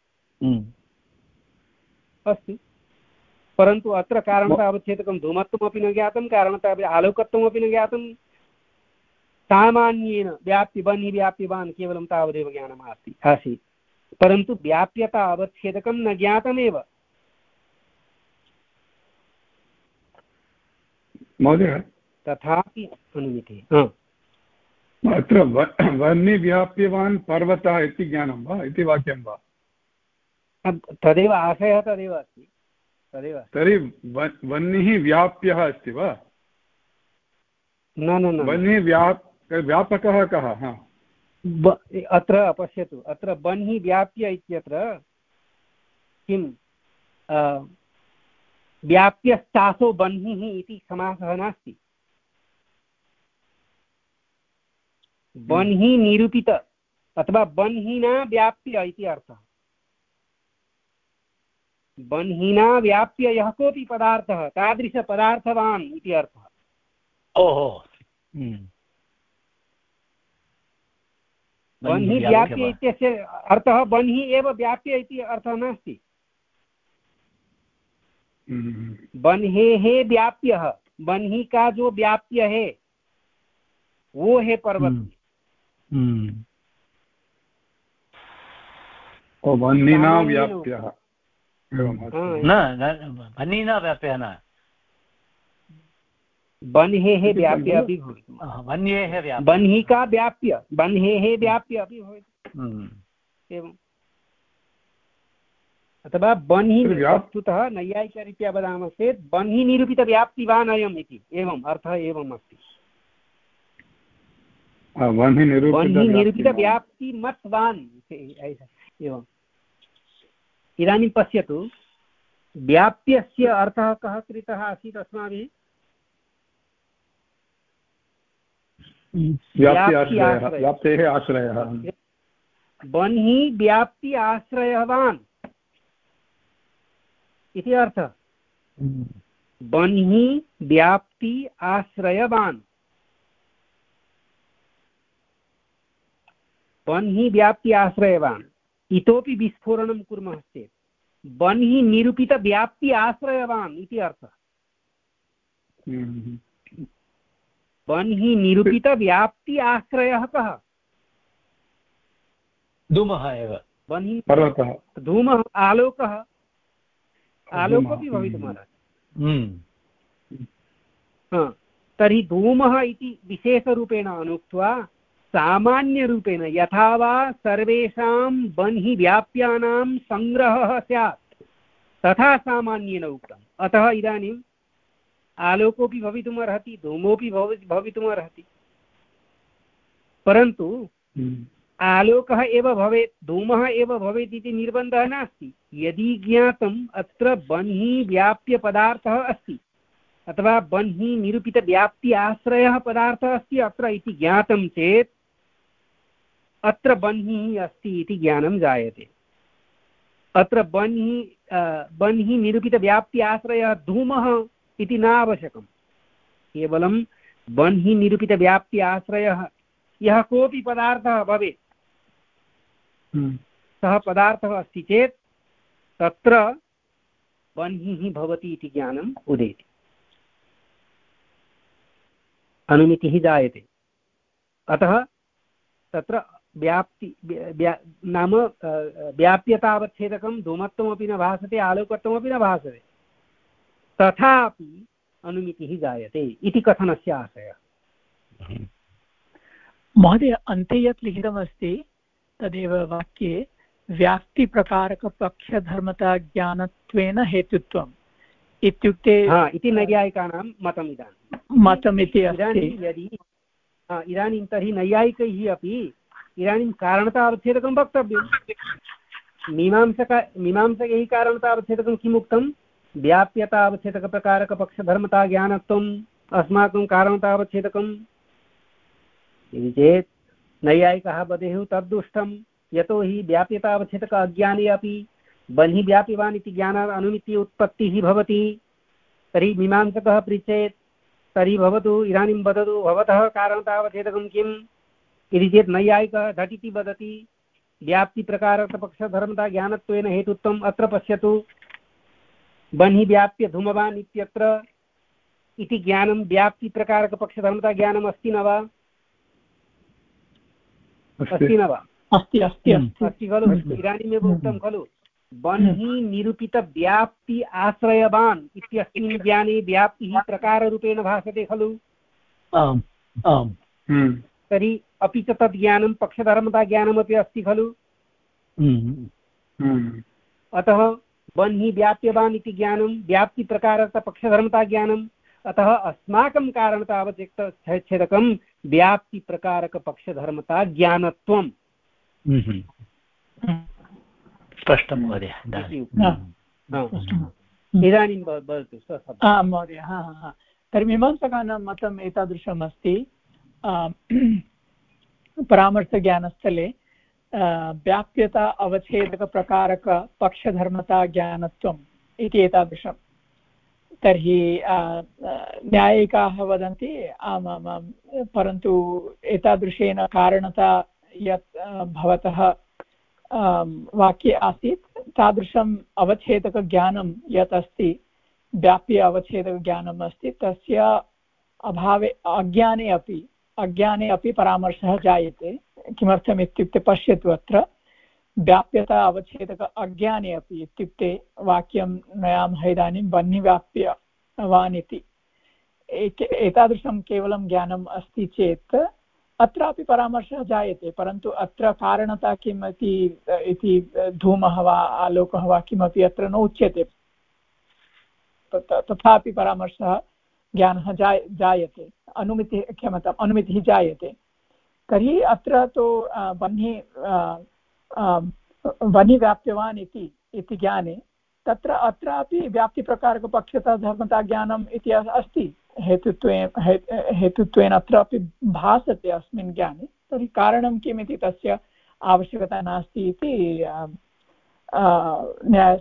अस्तु, परन्तु अत्र कारणतः अवच्छेदकं धूमत्वमपि न ज्ञातं, कारणतः आलोकत्वमपि न ज्ञातं, सामान्येन व्याप्य बन्हि व्याप्यवान् केवलं तावदेव ज्ञानम् अस्ति आसीत्, परन्तु व्याप्यता अवच्छेदकं न ज्ञातमेव। महोदय तथापि अनुमितिः अत्र वह्नि व्याप्यवान् पर्वतः इति ज्ञानं वा इति वाक्यं वा? तदेव आशयः तदेव अस्ति तदेव। तर्हि वह्निः व्याप्यः अस्ति वा? न न न वह्निः व्याप् व्यापकः कः? अत्र पश्यतु, अत्र बन्हि व्याप्य इत्यत्र किं व्याप्यश्चासो बन्हिः इति समासः नास्ति। बन्हि निरूपित अथवा बन्हिना व्याप्य इति अर्थः। बन्हिना व्याप्य यः कोऽपि पदार्थः तादृशपदार्थवान् इति अर्थः। ओहो, बन्हि व्याप्य इत्यस्य अर्थः बन्हि एव व्याप्य इति अर्थः नास्ति। बन्हेः व्याप्यः, बन्हि का जो व्याप्य है वो है पर्वत। बन्हिना व्याप्यः न, बन्हिना व्याप्यः न, बन्हेः व्याप्य अपि भवति। बन्हेः व्याप्य, बन्हि का व्याप्य, बन्हेः व्याप्य अपि भवति एवम्। अथवा बन्हि वस्तुतः नैयायिकरीत्या वदामश्चेत् बन्हि निरूपितव्याप्तिवान् अयम् इति एवम् अर्थः एवम् अस्ति। बन्हि निरूपितव्याप्तिमत्वान् एवम्। इदानीं पश्यतु, व्याप्यस्य अर्थः कः कृतः आसीत् अस्माभिः? व्याप्तेः आश्रयः। बन्हि व्याप्ति आश्रयवान् इति अर्थः। बन्हि व्याप्ति आश्रयवान्, बन्हि व्याप्ति आश्रयवान्। इतोपि विस्फोरणं कुर्मः चेत् बन्हि निरूपित व्याप्ति आश्रयवान् इति अर्थः। बन्हि निरूपित व्याप्ति आश्रयः कः? धूमः एव। बन्हि पर्वतः, धूमः, आलोकः, आलोकोऽपि भवितुमर्हति। तर्हि धूमः इति विशेषरूपेण अनुक्त्वा सामान्यरूपेण यथा वा सर्वेषां बन्हि व्याप्यानां सङ्ग्रहः स्यात् तथा सामान्येन उक्तम्। अतः इदानीम् आलोकोऽपि भवितुमर्हति, धूमोऽपि भव भवितुमर्हति, परन्तु आलोकः एव भवेत्, धूमः एव भवेत् इति निर्बन्धः नास्ति। यदि ज्ञातम् अत्र बन्हि व्याप्यपदार्थः अस्ति अथवा बन्हि निरूपितव्याप्ति आश्रयः पदार्थः अस्ति अत्र इति ज्ञातं चेत् अत्र बन्हिः अस्ति इति ज्ञानं जायते। अत्र बन्हि बन्हि निरूपितव्याप्ति आश्रयः धूमः इति न आवश्यकं, केवलं बन्हि निरूपितव्याप्ति आश्रयः यः कोऽपि पदार्थः भवेत् सः पदार्थः अस्ति चेत् तत्र बन्हिः भवति इति ज्ञानम् उदेति, अनुमितिः जायते। अतः तत्र व्याप्ति व्या, नाम व्याप्यतावच्छेदकं धूमत्वमपि न भासते, आलोकत्वमपि न भासते, तथापि अनुमितिः जायते इति कथनस्य आशयः। महोदय, अन्ते यत् लिखितमस्ति तदेव वाक्ये व्याप्तिप्रकारकपक्षधर्मता ज्ञानत्वेन हेतुत्वम् इत्युक्ते इति नैयायिकानां मतम् इदानीं मतमिति अस्ति। यदि इदानीं तर्हि नैयायिकैः अपि इदानीं कारणतावच्छेदकं वक्तव्यं। मीमांसक मीमांसकैः कारणतावच्छेदकं किम् उक्तं? व्याप्यतावच्छेदकप्रकारकपक्षधर्मता ज्ञानत्वम् अस्माकं कारणतावच्छेदकम् इति चेत् नैयायिकाः वदेयुः तद्दुष्टं, यतोहि व्याप्यतावच्छेदक अज्ञाने अपि बन्हि व्याप्यवान् इति ज्ञानात् अनुमिति उत्पत्तिः भवति। तर्हि मीमांसकः पृच्छेत् तर्हि भवतु इदानीं वदतु भवतः कारणतावच्छेदकं किम् इति चेत् नैयायिकः झटिति वदति व्याप्तिप्रकारकपक्षधर्मता ज्ञानत्वेन हेतुत्वम्। अत्र पश्यतु, बन्हि व्याप्य धूमवान् इत्यत्र इति ज्ञानं व्याप्तिप्रकारकपक्षधर्मता ज्ञानम् अस्ति न वा? अस्ति न वा? अस्ति अस्ति अस्ति खलु। इदानीमेव उक्तं खलु, बन्हि निरूपितव्याप्ति आश्रयवान् इत्यस्मिन् ज्ञाने व्याप्तिः प्रकाररूपेण भासते खलु। आम् आम्। तर्हि अपि च तद् ज्ञानं पक्षधर्मता ज्ञानमपि अस्ति खलु। अतः बन्हि व्याप्यवान् इति ज्ञानं व्याप्तिप्रकारकपक्षधर्मता ज्ञानम्। अतः अस्माकं कारणतावच्छेदकं व्याप्तिप्रकारकपक्षधर्मता ज्ञानत्वम्। स्पष्टं महोदय। इदानीं वदतु महोदय। हा हा तर्हि मीमांसकानां मतम् एतादृशम् अस्ति। परामर्शज्ञानस्थले व्याप्यता अवच्छेदकप्रकारकपक्षधर्मता ज्ञानत्वम् इति एतादृशं। तर्हि न्यायिकाः वदन्ति आमामां, परन्तु एतादृशेन कारणता यत् भवतः वाक्ये आसीत् तादृशम् अवच्छेदकज्ञानं यत् अस्ति, व्याप्य अवच्छेदकज्ञानम् अस्ति, तस्य अभावे अज्ञाने अपि अज्ञाने अपि परामर्शः जायते। किमर्थम् इत्युक्ते पश्यतु, अत्र व्याप्यता अवच्छेदक अज्ञाने अपि इत्युक्ते वाक्यं नयामः इदानीं बन्निव्याप्यवान् इति। एतादृशं केवलं ज्ञानम् अस्ति चेत् अत्रापि परामर्शः जायते, परन्तु अत्र कारणता किम् इति धूमः वा आलोकः वा किमपि अत्र न उच्यते, तथापि परामर्शः ज्ञानः जाय जायते अनुमितिः क्षम्यताम् अनुमितिः जायते। तर्हि अत्र तु बन्हि बन्हिव्याप्यवान् इति इति ज्ञाने तत्र अत्रापि व्याप्तिप्रकारकपक्षता धर्मता ज्ञानम् इति अस्ति, हेतुत्वेन हेतुत्वेन अत्रापि भासते अस्मिन् ज्ञाने। तर्हि कारणं किम् इति तस्य आवश्यकता नास्ति इति न्याय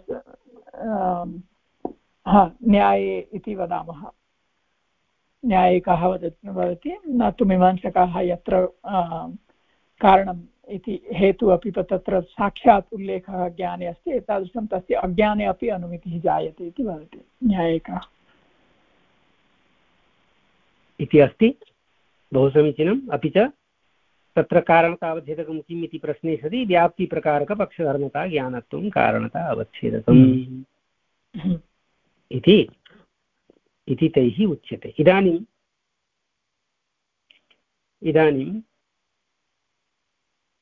हा न्याये इति वदामः। न्यायिकः वदति वदति न तु मीमांसकाः यत्र कारणम् इति हेतु अपि तत्र साक्षात् उल्लेखः ज्ञाने अस्ति, एतादृशं तस्य अज्ञाने अपि अनुमितिः जायते इति वदति न्यायिकः इति अस्ति। बहु समीचीनम्। अपि च तत्र कारणता अवच्छेदकं किम् इति प्रश्ने सति व्याप्तिप्रकारकपक्षधर्मता ज्ञानत्वं कारणता अवच्छेदकम् इति इति तैः उच्यते। इदानीम् इदानीं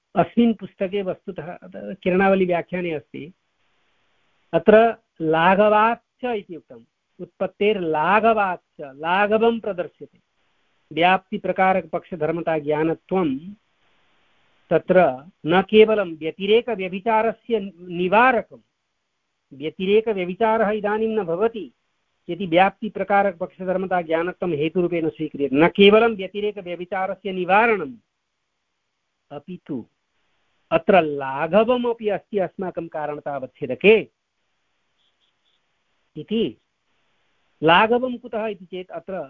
अस्मिन् पुस्तके वस्तुतः किरणावलीव्याख्याने अस्ति, अत्र लाघवाच्च इति उक्तम्। उत्पत्तेर्लाघवाच्च, लाघवं प्रदर्श्यते। व्याप्तिप्रकारकपक्षधर्मता ज्ञानत्वं तत्र न केवलं व्यतिरेकव्यभिचारस्य निवारकं, व्यतिरेकव्यभिचारः इदानीं न भवति यदि व्याप्तिप्रकारकपक्षधर्मता ज्ञानत्वं हेतुरूपेण स्वीक्रियते। न केवलं व्यतिरेकव्यभिचारस्य निवारणम्, अपि तु अत्र लाघवमपि अस्ति अस्माकं कारणतावच्छेदके इति। लाघवं कुतः इति चेत् अत्र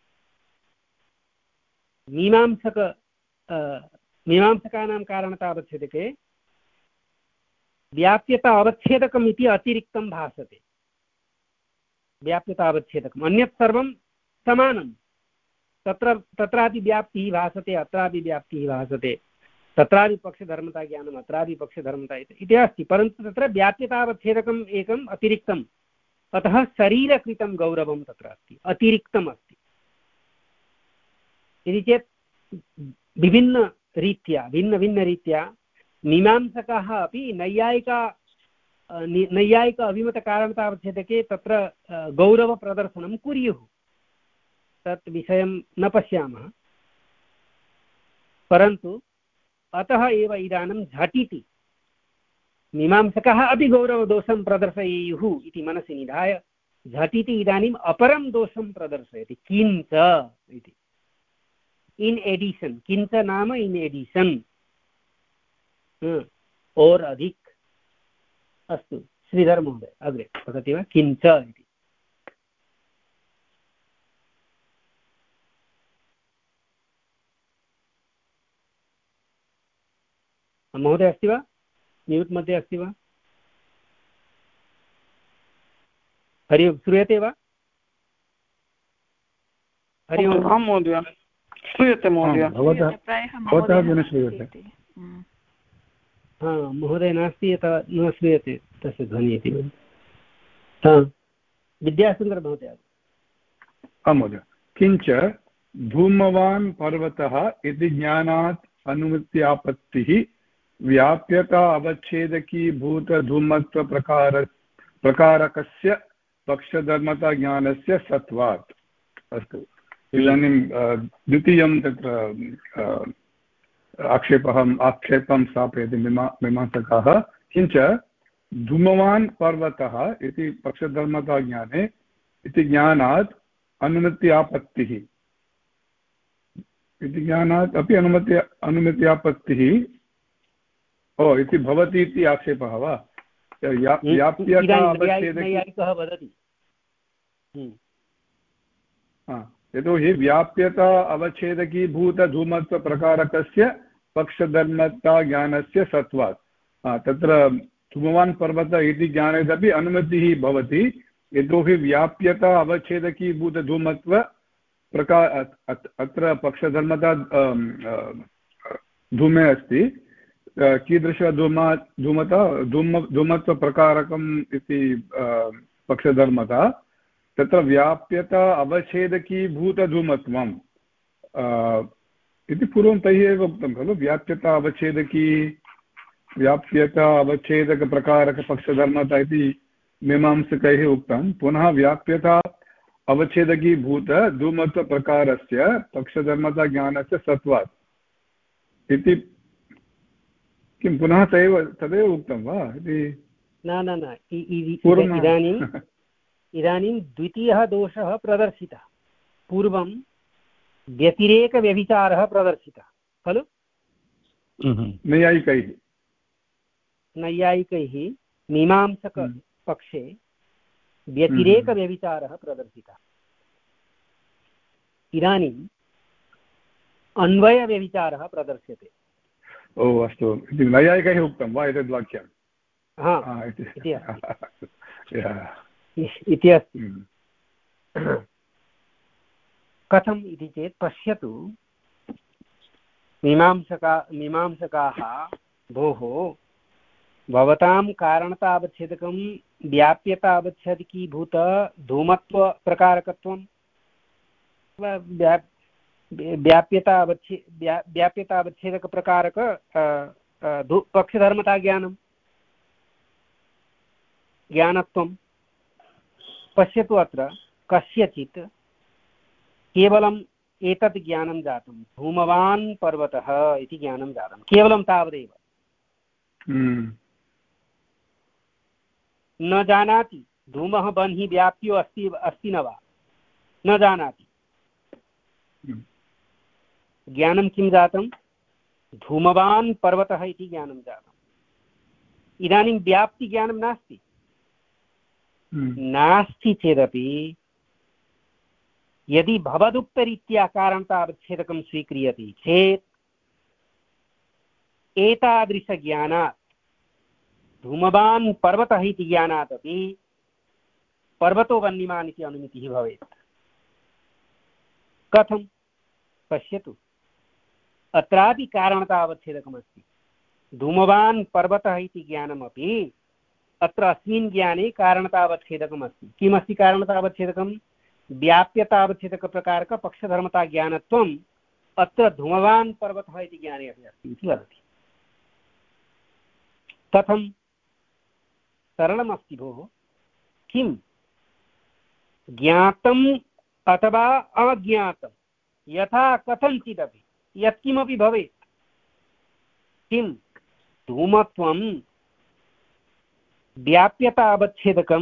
मीमांसक मीमांसकानां कारणतावच्छेदके व्याप्यता अवच्छेदकम् इति अतिरिक्तं भासते। व्याप्यता अवच्छेदकम्, अन्यत् सर्वं समानं। तत्र तत्रापि व्याप्तिः भासते, अत्रापि व्याप्तिः भासते, तत्रापि पक्षधर्मता ज्ञानम्, अत्रापि पक्षधर्मता इति अस्ति, परन्तु तत्र व्याप्यतावच्छेदकम् एकम् अतिरिक्तम्। अतः शरीरकृतं गौरवं तत्र अस्ति, अतिरिक्तम् अस्ति। इति चेत् विभिन्नरीत्या भिन्नभिन्नरीत्या मीमांसकाः अपि नैयायिका नैयायिक अभिमतकारणतावच्छेदके तत्र गौरवप्रदर्शनं कुर्युः। तत् विषयं न पश्यामः, परन्तु अतः एव इदानीं झटिति मीमांसकाः अपि गौरवदोषं प्रदर्शयेयुः इति मनसि निधाय झटिति इदानीम् अपरं दोषं प्रदर्शयति, किञ्च इति। इन् एडिशन्, किञ्च नाम इन् एडिशन्, और अधिक। अस्तु, श्रीधर महोदय अग्रे वदति वा? किञ्च इति महोदय अस्ति वा? म्यूट् मध्ये अस्ति वा? हरि ओम्, श्रूयते वा? हरि ओम्। आं महोदय, श्रूयते महोदय। हा, महोदय नास्ति, यतः न श्रूयते तस्य ध्वनिः इति। विद्यासागर महोदय। आं महोदय। किञ्च धूमवान् पर्वतः इति ज्ञानात् अनुमित्यापत्तिः व्याप्यता अवच्छेदकी भूतधूमत्वप्रकार प्रकारकस्य पक्षधर्मता ज्ञानस्य सत्वात्। अस्तु, इदानीं द्वितीयं तत्र आक्षेपः आक्षेपं स्थापयति मीमा मीमांसकाः। किञ्च धूमवान् पर्वतः इति पक्षधर्मता ज्ञाने इति ज्ञानात् अनुमित्यापत्तिः इति ज्ञानात् अपि अनुमति अनुमित्यापत्तिः ओ इति भवति इति आक्षेपः वा? यतोहि व्याप्यता अवच्छेदकी भूतधूमत्वप्रकारकस्य पक्षधर्मता ज्ञानस्य सत्वात्। तत्र धूमवान् पर्वत इति ज्ञानेदपि अनुमतिः भवति, यतोहि व्याप्यता अवच्छेदकी भूतधूमत्व प्रकार अत्र पक्षधर्मता धूमे अस्ति। कीदृशधूमा धूमता धूम धूमत्वप्रकारकम् इति पक्षधर्मता, तत्र व्याप्यता अवच्छेदकी भूतधूमत्वम् इति पूर्वं तैः एव उक्तं खलु। व्याप्यता अवच्छेदकी व्याप्यता अवच्छेदकप्रकारकपक्षधर्मता इति मीमांसकैः उक्तं। पुनः व्याप्यता अवच्छेदकी भूतधूमत्वप्रकारस्य पक्षधर्मता ज्ञानस्य सत्वात् इति किं पुनः तदेव तदेव उक्तं वा इति? न न न इदानीम् इदानीं द्वितीयः दोषः प्रदर्शितः। पूर्वं व्यतिरेकव्यभिचारः प्रदर्शितः खलु नैयायिकैः नैयायिकैः मीमांसकपक्षे व्यतिरेकव्यभिचारः प्रदर्शितः। इदानीम् अन्वयव्यभिचारः प्रदर्श्यते। ओ अस्तु, इति नैयायिकैः उक्तं वा एतद् वाक्यं? हा, इति अस्ति। कथम् इति चेत् पश्यतु, मीमांसका मीमांसकाः भोः भवतां कारणतावच्छेदकं व्याप्यतावच्छेदकीभूत धूमत्वप्रकारकत्वं व्याप्यतावच्छे व्याप्यतावच्छेदकप्रकारक पक्षधर्मता ज्ञानं ज्ञानत्वं पश्यतु अत्र कस्यचित् केवलम् एतत् ज्ञानं जातं धूमवान् पर्वतः इति ज्ञानं जातं केवलं तावदेव न जानाति धूमः बन्हि व्याप्यो अस्ति अस्ति न वा न जानाति ज्ञानं किं जातं धूमवान् पर्वतः इति ज्ञानं जातम् इदानीं व्याप्तिज्ञानं नास्ति नास्ति चेदपि यदि भवदुक्तरीत्या कारणतावच्छेदकं स्वीक्रियते चेत् एतादृशज्ञानात् धूमवान् पर्वतः इति ज्ञानात् अपि पर्वतो वह्निमान् इति अनुमितिः भवेत् कथं पश्यतु अत्रापि कारणतावच्छेदकमस्ति धूमवान् पर्वतः इति ज्ञानमपि अत्र अस्मिन् ज्ञाने कारणतावच्छेदकमस्ति किमस्ति कारणतावच्छेदकं व्याप्यतावच्छेदकप्रकारकपक्षधर्मताज्ञानत्वम् अत्र धूमवान् पर्वतः इति ज्ञाने अपि अस्ति इति वदति कथं सरलमस्ति भोः किं ज्ञातम् अथवा अज्ञातं यथा कथञ्चिदपि यत्किमपि भवेत् किं धूमत्वं व्याप्यतावच्छेदकं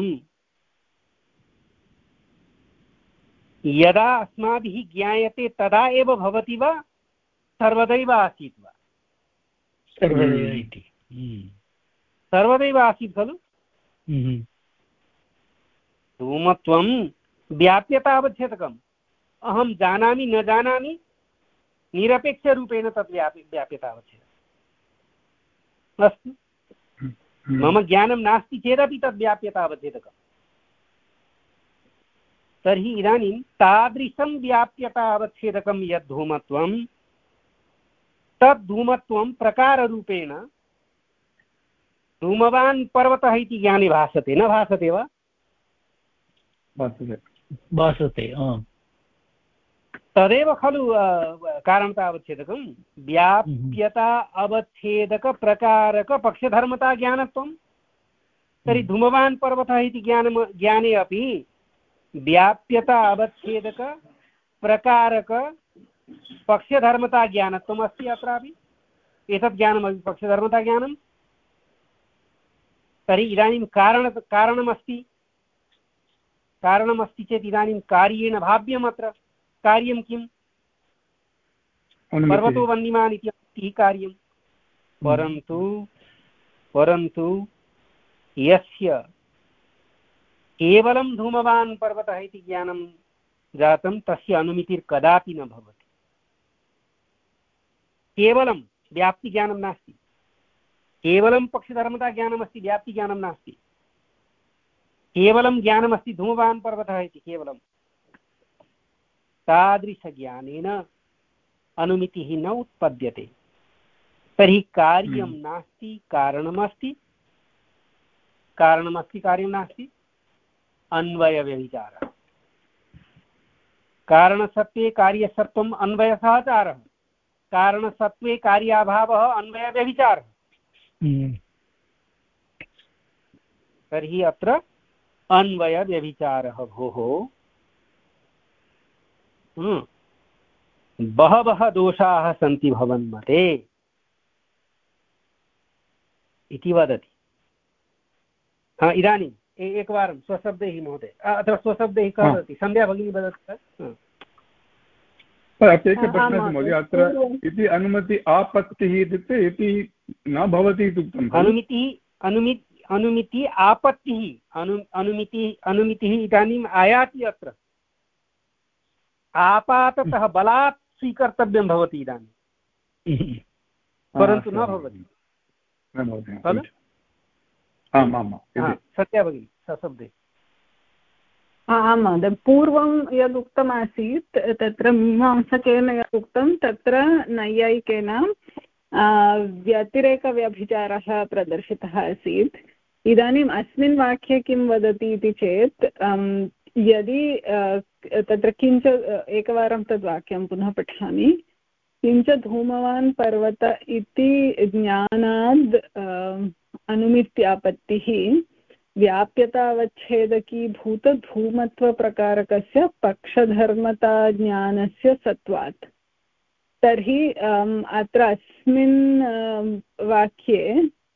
यदा अस्माभिः ज्ञायते तदा एव भवति वा सर्वदैव आसीत् वा सर्वदैव इति सर्वदैव आसीत् खलु धूमत्वं व्याप्यतावच्छेदकम् अहं जानामि न जानामि निरपेक्षरूपेण तद् व्याप्य व्याप्यतावच्छेदकम् अस्तु मम ज्ञानं नास्ति चेदपि तद् व्याप्यतावच्छेदकम् तर्हि इदानीं तादृशं व्याप्यतावच्छेदकं यद्धूमत्वं तद्धूमत्वं प्रकाररूपेण धूमवान् पर्वतः इति ज्ञाने भासते न भासते वा भासते तदेव खलु कारणतावच्छेदकं व्याप्यता अवच्छेदकप्रकारकपक्षधर्मता ज्ञानत्वं तर्हि धूमवान् पर्वतः इति ज्ञानं ज्ञाने अपि व्याप्यता अवच्छेदक प्रकारक पक्षधर्मता ज्ञानत्वम् अस्ति अत्रापि एतत् ज्ञानमपि पक्षधर्मता ज्ञानं तर्हि इदानीं कारण कारणमस्ति कारणमस्ति चेत् इदानीं कार्येण भाव्यम् अत्र कार्यं किं पर्वतो वह्निमान् इति अस्ति कार्यं परन्तु परन्तु यस्य केवलं धूमवान् पर्वतः इति ज्ञानं जातं तस्य अनुमितिर्कदापि न भवति केवलं व्याप्तिज्ञानं नास्ति केवलं पक्षधर्मता ज्ञानमस्ति व्याप्तिज्ञानं नास्ति केवलं ज्ञानमस्ति धूमवान् पर्वतः इति केवलं तादृशज्ञानेन अनुमितिः न उत्पद्यते तर्हि कार्यं नास्ति कारणमस्ति कारणमस्ति कार्यं नास्ति अन्वयव्यभिचारः कारणसत्त्वे कार्यसत्त्वम् अन्वयसहचारः कारणसत्त्वे कार्याभावः अन्वयव्यभिचारः तर्हि अत्र अन्वयव्यभिचारः भोः बहवः दोषाः सन्ति भवन्मते इति वदति हा इदानीम् एकवारं स्वशब्दैः महोदय अथवा स्वशब्दैः कः वदति सन्ध्या भगिनी वदति एकः प्रश्नः महोदय अत्र इति अनुमति आपत्तिः इत्युक्ते इति न भवति इति उक्तम् अनुमितिः अनुमि अनुमिति आपत्तिः अनु अनुमितिः अनुमितिः इदानीम् आयाति अत्र आपाततः बलात् स्वीकर्तव्यं भवति इदानीं परन्तु न भवति खलु सत्या भगिनी सशब्दे आं महोदय पूर्वं यदुक्तमासीत् तत्र मीमांसकेन यदुक्तं तत्र नैयायिकेन व्यतिरेकव्यभिचारः प्रदर्शितः आसीत् इदानीम् अस्मिन् वाक्ये किं वदति इति चेत् यदि तत्र किञ्च एकवारं तद् वाक्यं पुनः पठामि किञ्च धूमवान् पर्वत इति ज्ञानाद् अनुमित्यापत्तिः व्याप्यतावच्छेदकीभूतधूमत्वप्रकारकस्य पक्षधर्मताज्ञानस्य सत्वात्। तर्हि अत्र अस्मिन् वाक्ये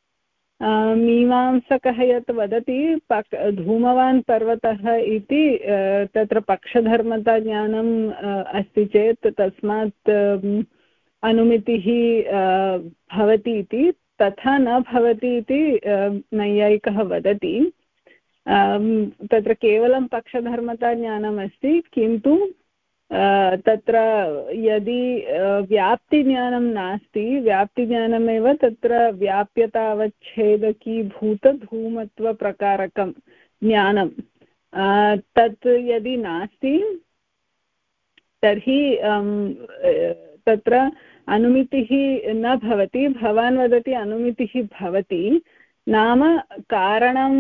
मीमांसकः यत् वदति पक् धूमवान् पर्वतः इति तत्र पक्षधर्मताज्ञानम् अस्ति चेत् तस्मात् अनुमितिः भवति इति, तथा न भवति इति नैयायिकः वदति। तत्र केवलं पक्षधर्मताज्ञानम् अस्ति, किन्तु तत्र यदि व्याप्तिज्ञानं नास्ति, व्याप्तिज्ञानमेव तत्र व्याप्यतावच्छेदकीभूतधूमत्वप्रकारकं ज्ञानं तत् यदि नास्ति तर्हि तत्र अनुमितिः न भवति। भवान् वदति अनुमितिः भवति, नाम कारणं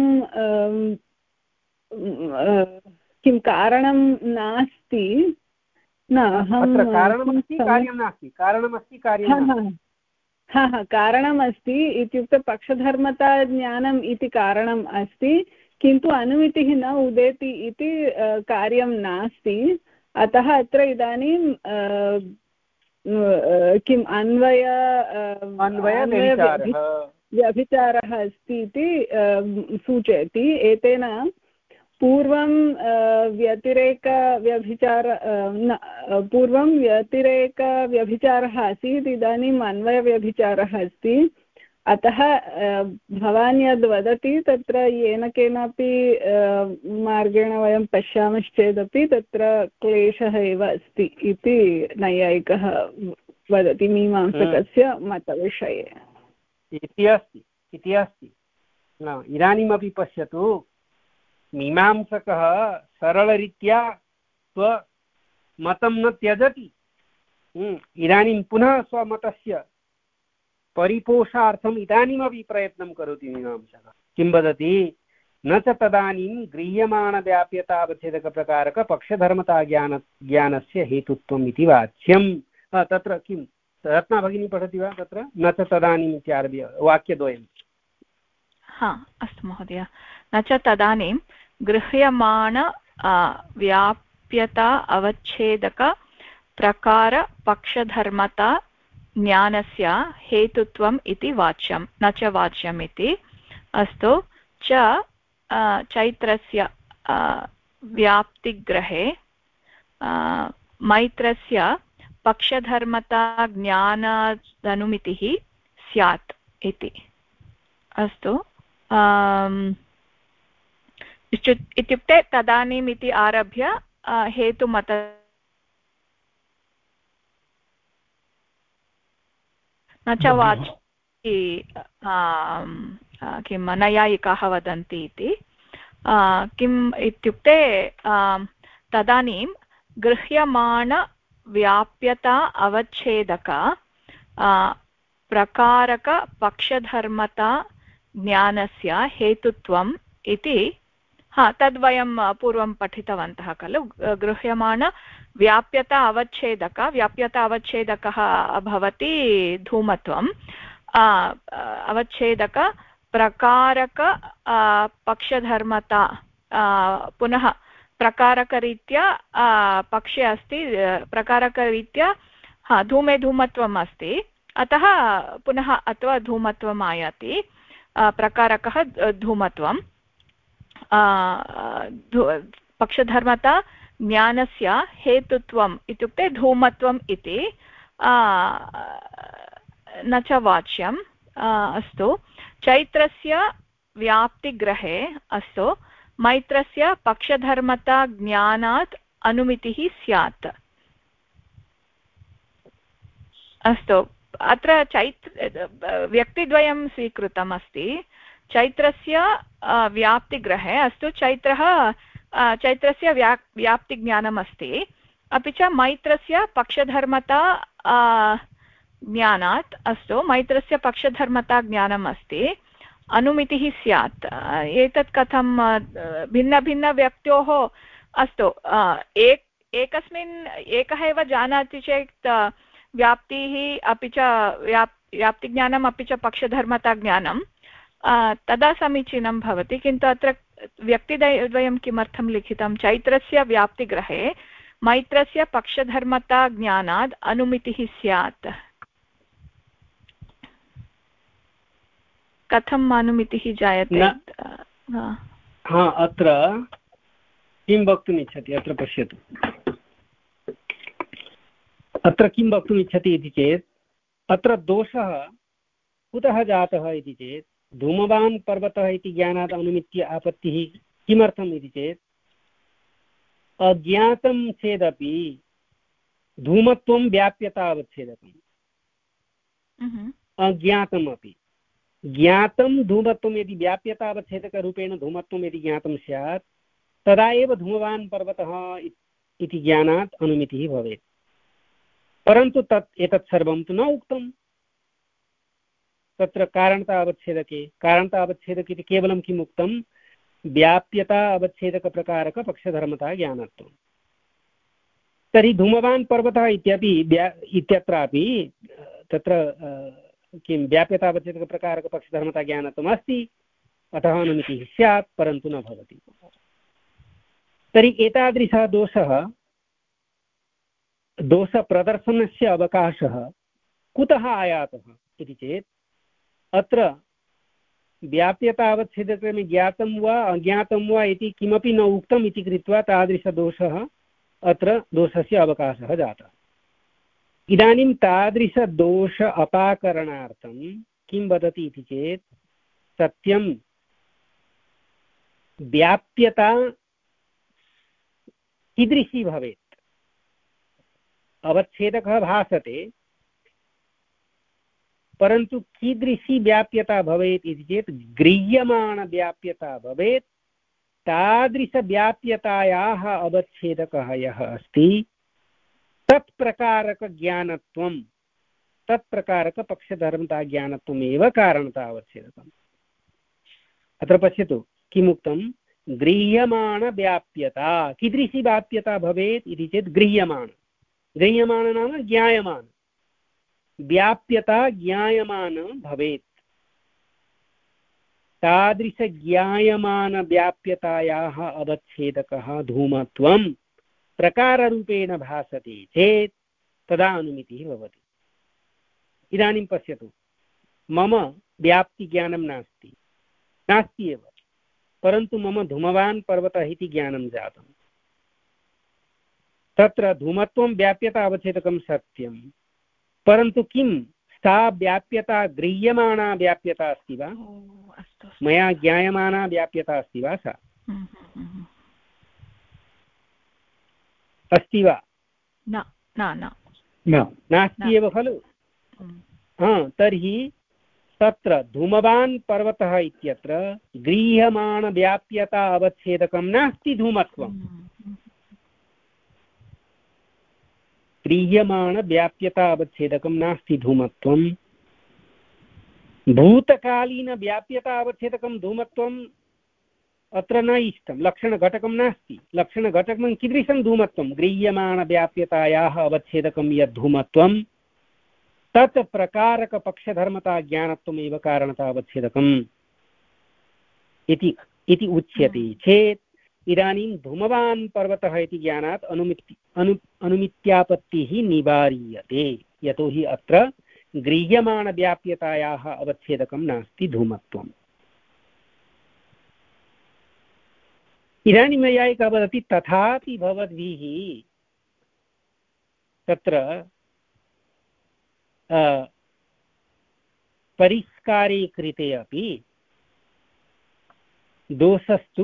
किं कारणं नास्ति न, अत्र कारणमस्ति कार्यं नास्ति, कारणमस्ति कार्यं हा हा कारणमस्ति इत्युक्ते पक्षधर्मता ज्ञानम् इति कारणम् अस्ति, किन्तु अनुमितिः न उदेति इति कार्यं नास्ति। अतः अत्र इदानीं किम् अन्वय व्यभिचारः अस्ति इति सूचयति। एतेन पूर्वं व्यतिरेकव्यभिचार न पूर्वं व्यतिरेकव्यभिचारः आसीत्, इदानीम् अन्वयव्यभिचारः अस्ति। अतः भवान् यद् वदति तत्र येन केनापि मार्गेण वयं पश्यामश्चेदपि तत्र क्लेशः एव अस्ति इति नैयायिकः वदति मीमांसकस्य मतविषये। इति अस्ति इति अस्ति इदानीमपि पश्यतु, मीमांसकः सरलरीत्या स्वमतं न त्यजति, इदानीं पुनः स्वमतस्य परिपोषार्थम् इदानीमपि प्रयत्नं करोति मीमांसकः। किं वदति? न च तदानीं गृह्यमाणव्याप्यतावच्छेदकप्रकारकपक्षधर्मता ज्ञान ज्ञानस्य हेतुत्वम् इति वाच्यम्। तत्र किं रत्ना भगिनी पठति वा? तत्र न च तदानीम् इत्यारभ्य वाक्यद्वयम्। हा अस्तु महोदय। न च तदानीं गृह्यमाण व्याप्यता अवच्छेदक प्रकार पक्षधर्मता ज्ञानस्य हेतुत्वम् इति वाच्यं, न च वाच्यम् इति। अस्तु च चैत्रस्य व्याप्तिग्रहे मैत्रस्य पक्षधर्मता ज्ञानादनुमितिः स्यात् इति। अस्तु इत्युक्ते तदानीम् इति आरभ्य हेतुमत न च वाच् किं नैयायिकाः वदन्ति इति। किम् इत्युक्ते तदानीं गृह्यमाणव्याप्यता अवच्छेदक प्रकारकपक्षधर्मता ज्ञानस्य हेतुत्वम् इति। हा तद्वयं पूर्वं पठितवन्तः खलु। गृह्यमाण व्याप्यता अवच्छेदक व्याप्यता अवच्छेदकः भवति धूमत्वम्, अवच्छेदक प्रकारक पक्षधर्मता पुनः प्रकारकरीत्या पक्षे अस्ति, प्रकारकरीत्या हा धूमे धूमत्वम् अस्ति, अतः पुनः अथवा धूमत्वम् आयाति, प्रकारकः धूमत्वम्। पक्षधर्मता ज्ञानस्य हेतुत्वम् इत्युक्ते धूमत्वम् इति न च वाच्यम्। अस्तु चैत्रस्य व्याप्तिग्रहे अस्तु मैत्रस्य पक्षधर्मता ज्ञानात् अनुमितिः स्यात्। अस्तु अत्र चैत्र व्यक्तिद्वयं स्वीकृतम् अस्ति। चैत्रस्य व्याप्तिग्रहे अस्तु चैत्रः चैत्रस्य व्या व्याप्तिज्ञानम् अस्ति, अपि च मैत्रस्य पक्षधर्मता ज्ञानात् अस्तु मैत्रस्य पक्षधर्मता ज्ञानम् अस्ति, अनुमितिः स्यात्। एतत् कथं भिन्नभिन्नव्यक्त्योः अस्तु एक एकस्मिन् एकः एव जानाति चेत् व्याप्तिः अपि च व्याप् व्याप्तिज्ञानम् अपि च पक्षधर्मताज्ञानं तदा समीचीनं भवति। किन्तु अत्र व्यक्तिद्वयं किमर्थं लिखितं? चैत्रस्य व्याप्तिग्रहे मैत्रस्य पक्षधर्मताज्ञानात् अनुमितिः स्यात्। कथम् अनुमितिः जायते? हा, अत्र किं वक्तुम् इच्छति? अत्र पश्यतु, अत्र किं वक्तुम् इच्छति इति चेत् अत्र दोषः कुतः जातः इति चेत् धूमवान् पर्वतः इति ज्ञानात् अनुमित्य आपत्तिः किमर्थम् इति चेत् अज्ञातं चेदपि धूमत्वं व्याप्यतावच्छेदकम्, अज्ञातमपि ज्ञातं धूमत्वं यदि व्याप्यतावच्छेदकरूपेण धूमत्वं यदि ज्ञातं स्यात् तदा एव धूमवान् पर्वतः इति ज्ञानात् अनुमितिः भवेत्। परन्तु तत् एतत् सर्वं तु न उक्तं तत्र कारणता अवच्छेदके। कारणता अवच्छेदक इति केवलं किम् उक्तं? व्याप्यता अवच्छेदकप्रकारक पक्षधर्मता ज्ञानत्वं। तर्हि धूमवान् पर्वतः इत्यपि इत्यत्रापि तत्र किं व्याप्यता अवच्छेदकप्रकारकपक्षधर्मता ज्ञानत्वम् अस्ति, अतः अनुमितिः स्यात्, परन्तु न भवति। तर्हि एतादृशः दोषः दोषप्रदर्शनस्य अवकाशः कुतः आयातः इति चेत् अत्र व्याप्यतावच्छेदक्रमे ज्ञातं वा अज्ञातं वा इति किमपि न उक्तम् इति कृत्वा तादृशदोषः अत्र दोषस्य अवकाशः जातः। इदानीं तादृशदोष अपाकरणार्थं किं वदति इति चेत् सत्यं व्याप्यता कीदृशी भवेत्? अवच्छेदकः भासते, परन्तु कीदृशी व्याप्यता भवेत् इति चेत् गृह्यमाणव्याप्यता भवेत्। तादृशव्याप्यतायाः अवच्छेदकः यः अस्ति तत्प्रकारकज्ञानत्वं तत्प्रकारकपक्षधर्मताज्ञानत्वमेव कारणता अवच्छेदकम्। अत्र पश्यतु किमुक्तं? गृह्यमाणव्याप्यता। कीदृशी व्याप्यता भवेत् इति चेत् गृह्यमाण। गृह्यमाण नाम ज्ञायमान। व्याप्यता ज्ञायमान भवेत्। तादृशज्ञायमानव्याप्यतायाः अवच्छेदकः धूमत्वं प्रकाररूपेण भासते चेत् तदा अनुमितिः भवति। इदानीं पश्यतु, मम व्याप्तिज्ञानं नास्ति नास्ति एव, परन्तु मम धूमवान् पर्वतः इति ज्ञानं जातं। तत्र धूमत्वं व्याप्यता अवच्छेदकं सत्यं, परन्तु किं सा व्याप्यता गृह्यमाणा व्याप्यता अस्ति वा? मया ज्ञायमाना व्याप्यता अस्ति वा? सा अस्ति वा? नास्ति एव खलु? हा, तर्हि तत्र धूमवान् पर्वतः इत्यत्र गृह्यमाणव्याप्यता अवच्छेदकं नास्ति धूमत्वं। गृह्यमाणव्याप्यता अवच्छेदकं नास्ति धूमत्वं। भूतकालीनव्याप्यता अवच्छेदकं धूमत्वम् अत्र न इष्टं। लक्षणघटकं नास्ति। लक्षणघटकं कीदृशं धूमत्वं? गृह्यमाणव्याप्यतायाः अवच्छेदकं यद् धूमत्वं तत् प्रकारकपक्षधर्मता ज्ञानत्वमेव कारणता अवच्छेदकम् इति इति उच्यते चेत् इदानीं धूमवान् पर्वतः इति ज्ञानात् अनुमिति अनु अनुमित्यापत्तिः निवार्यते, यतोहि अत्र गृह्यमाणव्याप्यतायाः अवच्छेदकं नास्ति धूमत्वम्। इदानीं नैयायिकः वदति तथापि भवद्भिः तत्र परिष्कारे कृते अपि दोषस्तु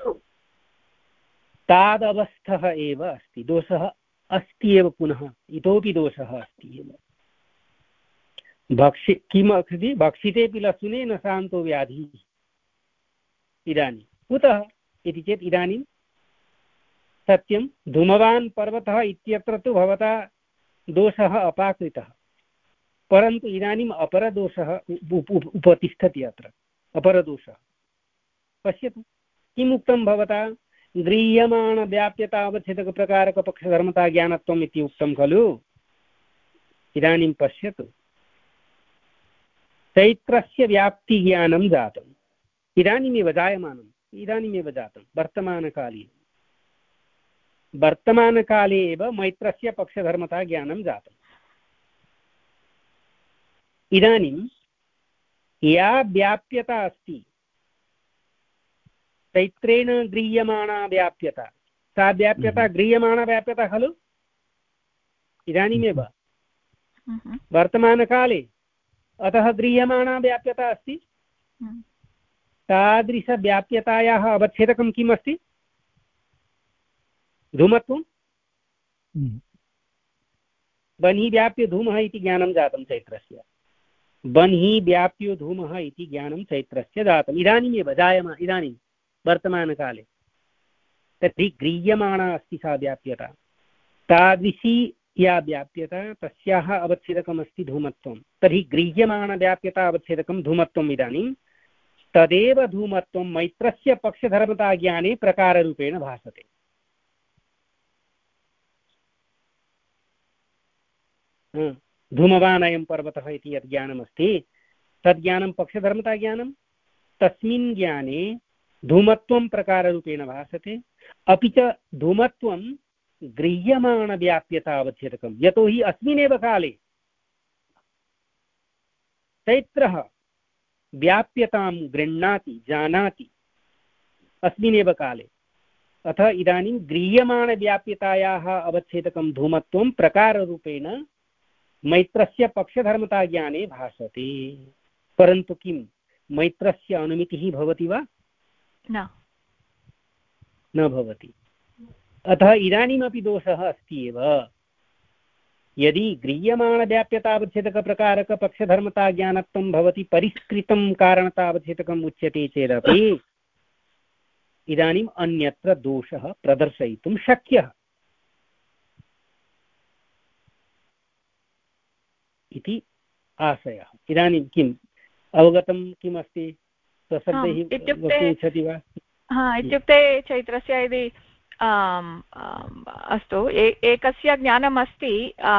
तादवस्थः एव अस्ति। दोषः अस्ति एव, पुनः इतोपि दोषः अस्ति एव। भक्षि किम् अस्ति? भक्षितेऽपि लशुने न शान्तो व्याधिः। इदानीं कुतः इति चेत् इदानीं सत्यं धूमवान् पर्वतः इत्यत्र तु भवता दोषः अपाकृतः, परन्तु इदानीम् अपरदोषः उपतिष्ठति। अत्र अपरदोषः पश्यतु किम् उक्तं भवता? गृह्यमाणव्याप्यता अवच्छेदकप्रकारकपक्षधर्मता ज्ञानत्वम् इति उक्तं खलु। इदानीं पश्यतु, चैत्रस्य व्याप्तिज्ञानं जातम्, इदानीमेव जायमानम्, इदानीमेव जातं, वर्तमानकाले वर्तमानकाले एव मैत्रस्य पक्षधर्मता ज्ञानं जातम्। इदानीं या व्याप्यता अस्ति, चैत्रेण गृह्यमाणा व्याप्यता, सा व्याप्यता गृह्यमाणा व्याप्यता खलु, इदानीमेव वर्तमानकाले, अतः गृह्यमाणा व्याप्यता अस्ति। तादृशव्याप्यतायाः अवच्छेदकं किम् अस्ति? धूमत्वं। बन्हि व्याप्य धूमः इति ज्ञानं जातं चैत्रस्य, बन्हि व्याप्यो धूमः इति ज्ञानं चैत्रस्य जातम्, इदानीमेव जायमा, इदानीं वर्तमानकाले। तर्हि गृह्यमाणा अस्ति सा व्याप्यता, तादृशी या व्याप्यता तस्याः अवच्छेदकमस्ति धूमत्वं। तर्हि गृह्यमाणव्याप्यता अवच्छेदकं धूमत्वम्। इदानीं तदेव धूमत्वं मैत्रस्य पक्षधर्मताज्ञाने प्रकाररूपेण भासते। धूमवान् अयं पर्वतः इति यत् ज्ञानमस्ति, तद्ज्ञानं पक्षधर्मताज्ञानं, तस्मिन् ज्ञाने धूमत्वं प्रकाररूपेण भासते। अपि च धूमत्वं गृह्यमाणव्याप्यता अवच्छेदकं, यतोहि अस्मिन्नेव काले चैत्रः व्याप्यतां गृह्णाति, जानाति, अस्मिन्नेव काले। अथ इदानीं गृह्यमाणव्याप्यतायाः अवच्छेदकं धूमत्वं प्रकाररूपेण मैत्रस्य पक्षधर्मताज्ञाने भासते। परन्तु किं मैत्रस्य अनुमितिः भवति वा? न न भवति। अतः इदानीमपि दोषः अस्ति एव। यदि गृह्यमाणव्याप्यतावच्छेदकप्रकारकपक्षधर्मताज्ञानत्वं भवति परिष्कृतं कारणतावच्छेदकम् उच्यते चेदपि इदानीम् अन्यत्र दोषः प्रदर्शयितुं शक्यः इति आशयः। इदानीं किम् अवगतं किम् अस्ति? स्वशब्दैः वक्तुम् इच्छति वा? हा, इत्युक्ते चैत्रस्य यदि अस्तु, एकस्य ज्ञानमस्ति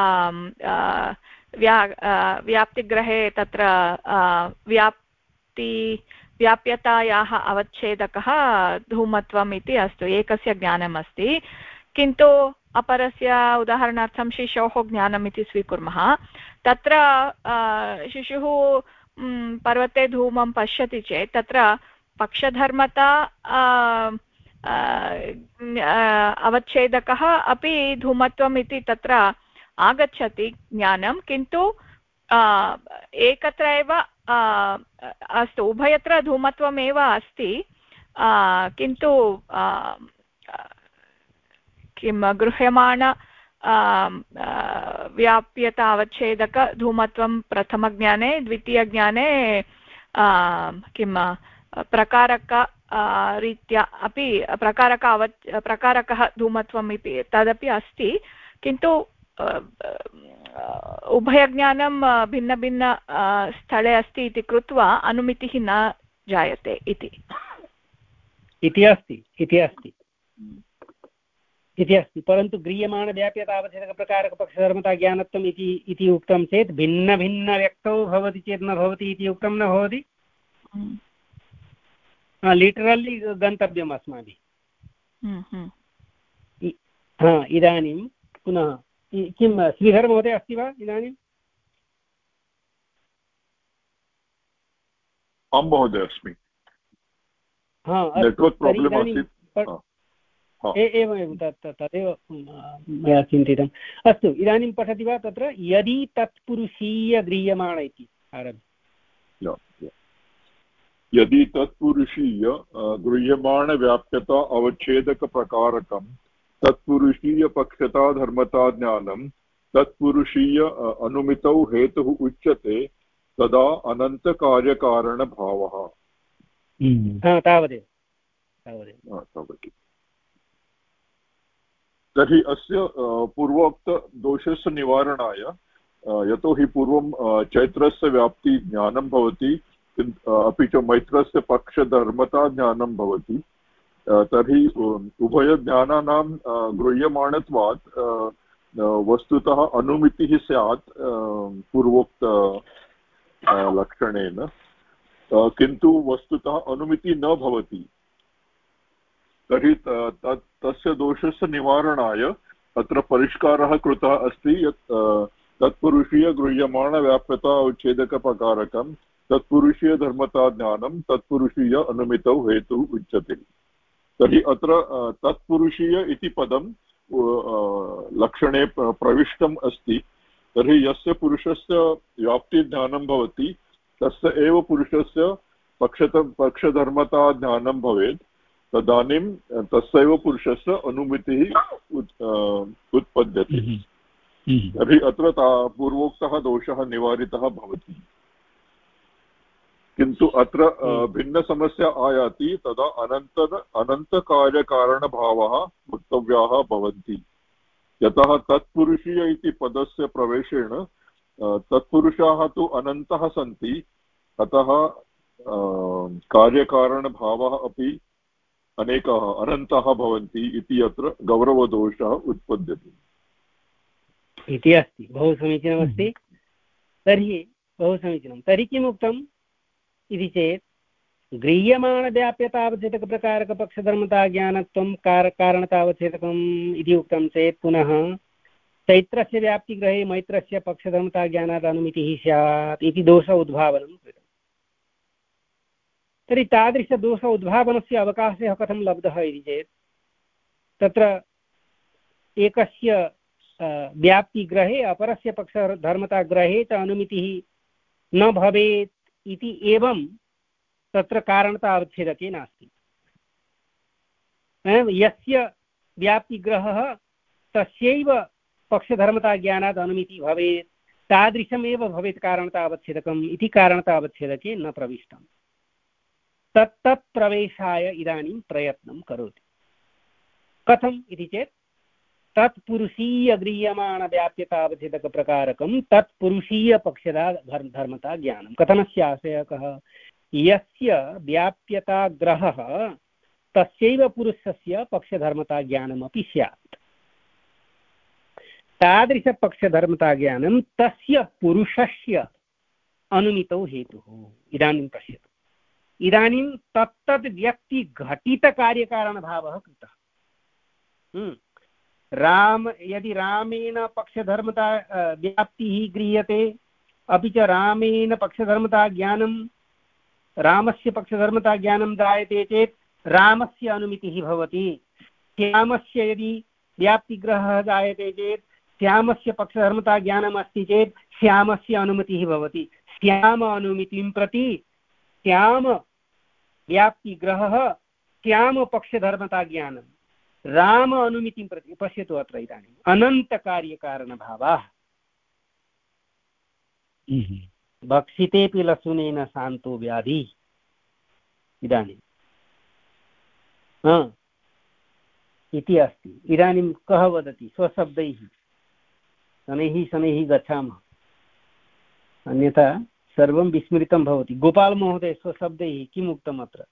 व्या व्याप्तिग्रहे, तत्र व्याप्ति व्याप्यतायाः अवच्छेदकः धूमत्वम् इति अस्तु, एकस्य ज्ञानमस्ति। किन्तु अपरस्य उदाहरणार्थं शिशोः ज्ञानम् इति स्वीकुर्मः। तत्र शिशुः पर्वते धूमं पश्यति चेत् तत्र पक्षधर्मता अवच्छेदकः अपि धूमत्वम् इति तत्र आगच्छति ज्ञानं, किन्तु एकत्र एव अस्तु, उभयत्र धूमत्वमेव अस्ति, किन्तु किं गृह्यमाण व्याप्यता अवच्छेदक धूमत्वं प्रथमज्ञाने, द्वितीयज्ञाने किं प्रकारक रीत्या अपि प्रकारक अव प्रकारकः धूमत्वम् इति तदपि अस्ति, किन्तु उभयज्ञानं भिन्नभिन्न स्थले अस्ति इति कृत्वा अनुमितिः न जायते इति इति अस्ति इति अस्ति इति अस्ति परन्तु गृह्यमाणव्याप्यतावच्छेदकप्रकारकपक्षधर्मता ज्ञानत्वम् इति इति उक्तं चेत् भिन्नभिन्नव्यक्तौ भवति चेत् न भवति इति उक्तं न भवति। लिटरल्ली गन्तव्यम् अस्माभिः। हा, इदानीं पुनः किं श्रीधर महोदय अस्ति वा इदानीम्? आं महोदय अस्मि। एवमेव तदेव मया चिन्तितम्। अस्तु, इदानीं पठति वा तत्र यदि तत्पुरुषीय गृह्यमाण इति आरभ्य। यदि तत्पुरुषीय गृह्यमाणव्याप्यता अवच्छेदकप्रकारकं तत्पुरुषीयपक्षता धर्मता ज्ञानं तत्पुरुषीय अनुमितौ हेतुः उच्यते तदा अनन्तकार्यकारणभावः। तावदेव तावदेव। तर्हि अस्य पूर्वोक्तदोषस्य निवारणाय, यतोहि पूर्वं चैत्रस्य व्याप्ति ज्ञानं भवति अपि च मैत्रस्य पक्षधर्मता ज्ञानं भवति, तर्हि उभयज्ञानानां गृह्यमाणत्वात् वस्तुतः अनुमितिः स्यात् पूर्वोक्त लक्षणेन, किन्तु वस्तुतः अनुमितिः न भवति। तर्हि तत् तस्य दोषस्य निवारणाय अत्र परिष्कारः कृतः अस्ति यत् तत्पुरुषीय गृह्यमाणव्याप्यता उच्छेदकप्रकारकं तत्पुरुषीय धर्मता ज्ञानं तत्पुरुषीय अनुमितौ हेतुः उच्यते। तर्हि अत्र तत्पुरुषीय इति पदं लक्षणे प्रविष्टम् अस्ति। तर्हि यस्य पुरुषस्य व्याप्तिज्ञानं भवति तस्य एव पुरुषस्य पक्षत पक्षधर्मता ज्ञानं भवेत्। तदानीं तस्यैव पुरुषस्य अनुमितिः उत्पद्यते। तर्हि अत्र पूर्वोक्तः दोषः निवारितः भवति। किन्तु अत्र भिन्नसमस्या आयाति तदा अनन्तर अनन्तकार्यकारणभावः वक्तव्याः भवन्ति। यतः तत्पुरुषीय इति पदस्य प्रवेशेण तत्पुरुषाः तु अनन्तः सन्ति, अतः कार्यकारणभावः अपि अनेकाः अनन्ताः भवन्ति इति अत्र गौरवदोषः उत्पद्यते इति अस्ति। बहु समीचीनमस्ति। तर्हि बहु समीचीनं। तर्हि किम् उक्तम् इति चेत् गृह्यमाणव्याप्यतावच्छेदकप्रकारकपक्षधर्मता ज्ञानत्वं कार कारणतावच्छेदकम् इति उक्तं चेत् पुनः चैत्रस्य व्याप्तिग्रहे मैत्रस्य पक्षधर्मता ज्ञानात् अनुमितिः स्यात् इति दोष उद्भावनं कृतम्। तर्हि तादृशदोष उद्भावनस्य अवकाशः कथं लब्धः इति चेत् तत्र एकस्य व्याप्तिग्रहे अपरस्य पक्षधर्मताग्रहे च अनुमितिः न भवेत् इति एवं तत्र कारणता अवच्छेदके नास्ति। यस्य व्याप्तिग्रहः तस्यैव पक्षधर्मता ज्ञानात् अनुमितिः भवेत् तादृशमेव भवेत् कारणता अवच्छेदकम् इति कारणता अवच्छेदके न प्रविष्टम्। तत्तत् प्रवेशाय इदानीं प्रयत्नं करोति। कथम् इति चेत् तत्पुरुषीय गृह्यमाणव्याप्यतावच्छेदकप्रकारकं तत्पुरुषीयपक्षदा धर्मता ज्ञानं। कथनस्य आशयः कः? यस्य व्याप्यताग्रहः तस्यैव पुरुषस्य पक्षधर्मता ज्ञानमपि स्यात्। तादृशपक्षधर्मता ज्ञानं तस्य पुरुषस्य अनुमितौ हेतुः। इदानीं पश्यतु, इदानीं तत्तद् व्यक्तिघटितकार्यकारणभावः कृतः। राम यदि रामेण पक्षधर्मता व्याप्तिः गृह्यते, अपि च रामेण पक्षधर्मता ज्ञानं रामस्य पक्षधर्मता ज्ञानं जायते चेत् रामस्य अनुमितिः भवति। श्यामस्य यदि व्याप्तिग्रहः जायते चेत् श्यामस्य पक्षधर्मता ज्ञानम् अस्ति चेत् श्यामस्य अनुमतिः भवति। श्याम अनुमितिं प्रति श्याम व्याप्तिग्रहः श्याम पक्षधर्मता ज्ञानं राम अनुमितिं प्रति। पश्यतु अत्र इदानीम् अनन्तकार्यकारणभावाः। भक्षितेऽपि लसुनेन शान्तो व्याधि। इदानीं इति अस्ति। इदानीं कः वदति स्वशब्दैः? शनैः शनैः गच्छामः, अन्यथा सर्वं विस्मृतं भवति। गोपाल महोदय स्वशब्दैः किम् उक्तम् अत्र?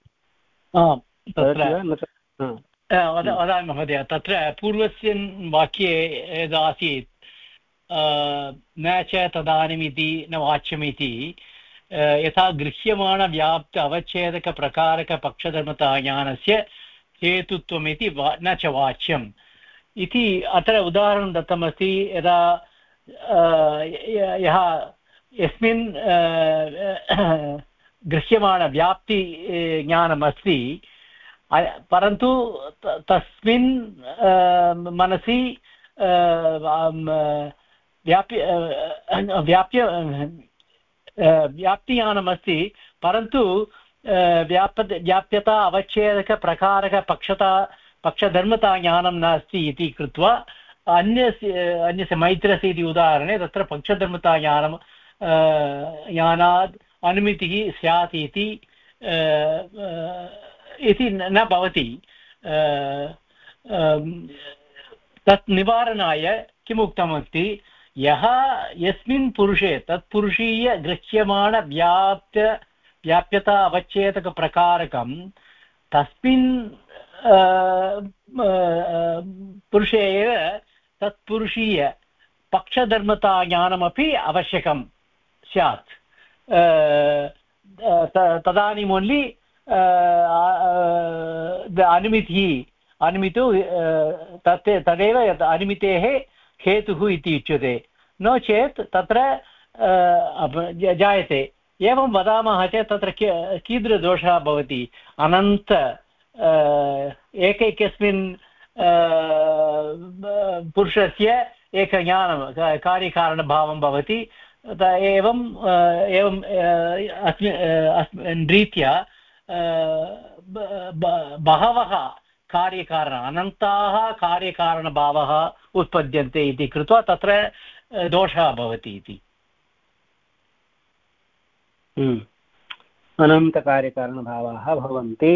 वदामि महोदय। तत्र पूर्वस्य वाक्ये यदासीत् न च तदानीमिति न वाच्यमिति, यथा गृह्यमाणव्याप्त अवच्छेदकप्रकारकपक्षधर्मताज्ञानस्य हेतुत्वमिति न च वाच्यम् इति अत्र उदाहरणं दत्तमस्ति। यदा यः यस्मिन् गृह्यमाणव्याप्ति ज्ञानमस्ति, परन्तु तस्मिन् मनसि व्याप्य व्याप्य व्याप्तिज्ञानमस्ति, परन्तु व्याप व्याप्यता अवच्छेदकप्रकारकपक्षता पक्षधर्मताज्ञानं नास्ति इति कृत्वा अन्यस्य अन्यस्य मैत्रस्य इति उदाहरणे तत्र पक्षधर्मताज्ञानं ज्ञानात् अनुमितिः स्यात् इति इति न भवति। तत् निवारणाय किमुक्तमस्ति? यः यस्मिन् पुरुषे तत्पुरुषीय गृह्यमाणव्याप्त व्याप्यता अवच्छेदकप्रकारकं तस्मिन् पुरुषे एव तत्पुरुषीय पक्षधर्मताज्ञानमपि आवश्यकं स्यात् तदानीम् ओन्लि अनुमितिः अनुमितौ तत् तदेव अनुमितेः हेतुः इति उच्यते नो चेत् तत्र जायते एवं वदामः चेत् तत्र कीदृशदोषः भवति अनन्त एकैकस्मिन् पुरुषस्य एकज्ञानं कार्यकारणभावं भवति एवं एवं अस्मिन् रीत्या बहवः कार्यकारण अनन्ताः कार्यकारणभावः उत्पद्यन्ते इति कृत्वा तत्र दोषः भवति इति अनन्तकार्यकारणभावाः भवन्ति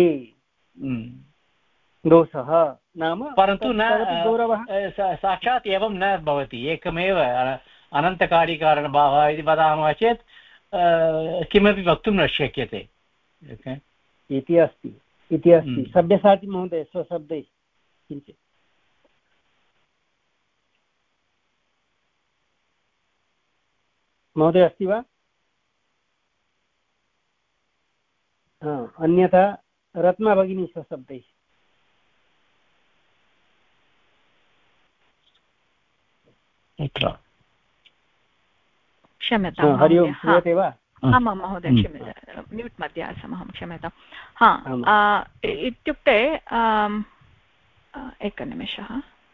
दोषः नाम परन्तु न साक्षात् एवं न भवति एकमेव अनन्तकार्यकारणभावः इति वदामः चेत् किमपि वक्तुं न शक्यते इति अस्ति इति अस्ति सब्यसाची महोदय स्वशब्दैः किञ्चित् महोदय अस्ति वा अन्यथा रत्ना भगिनी स्वशब्दैः क्षम्यतां हरि ओम् श्रूयते वा आमां महोदय क्षम्यतां म्यूट् मध्ये आसम् अहं क्षम्यतां हा इत्युक्ते एकनिमेषः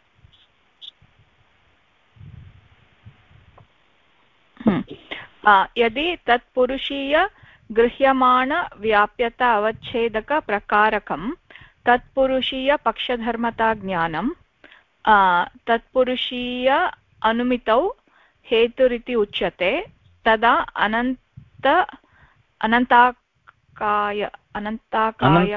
यदि तत्पुरुषीय गृह्यमाणव्याप्यता अवच्छेदकप्रकारकं तत्पुरुषीयपक्षधर्मताज्ञानं तत्पुरुषीय अनुमितौ हेतुरिति उच्यते तदा अनन्त अनन्ताकाय अनन्ताकाय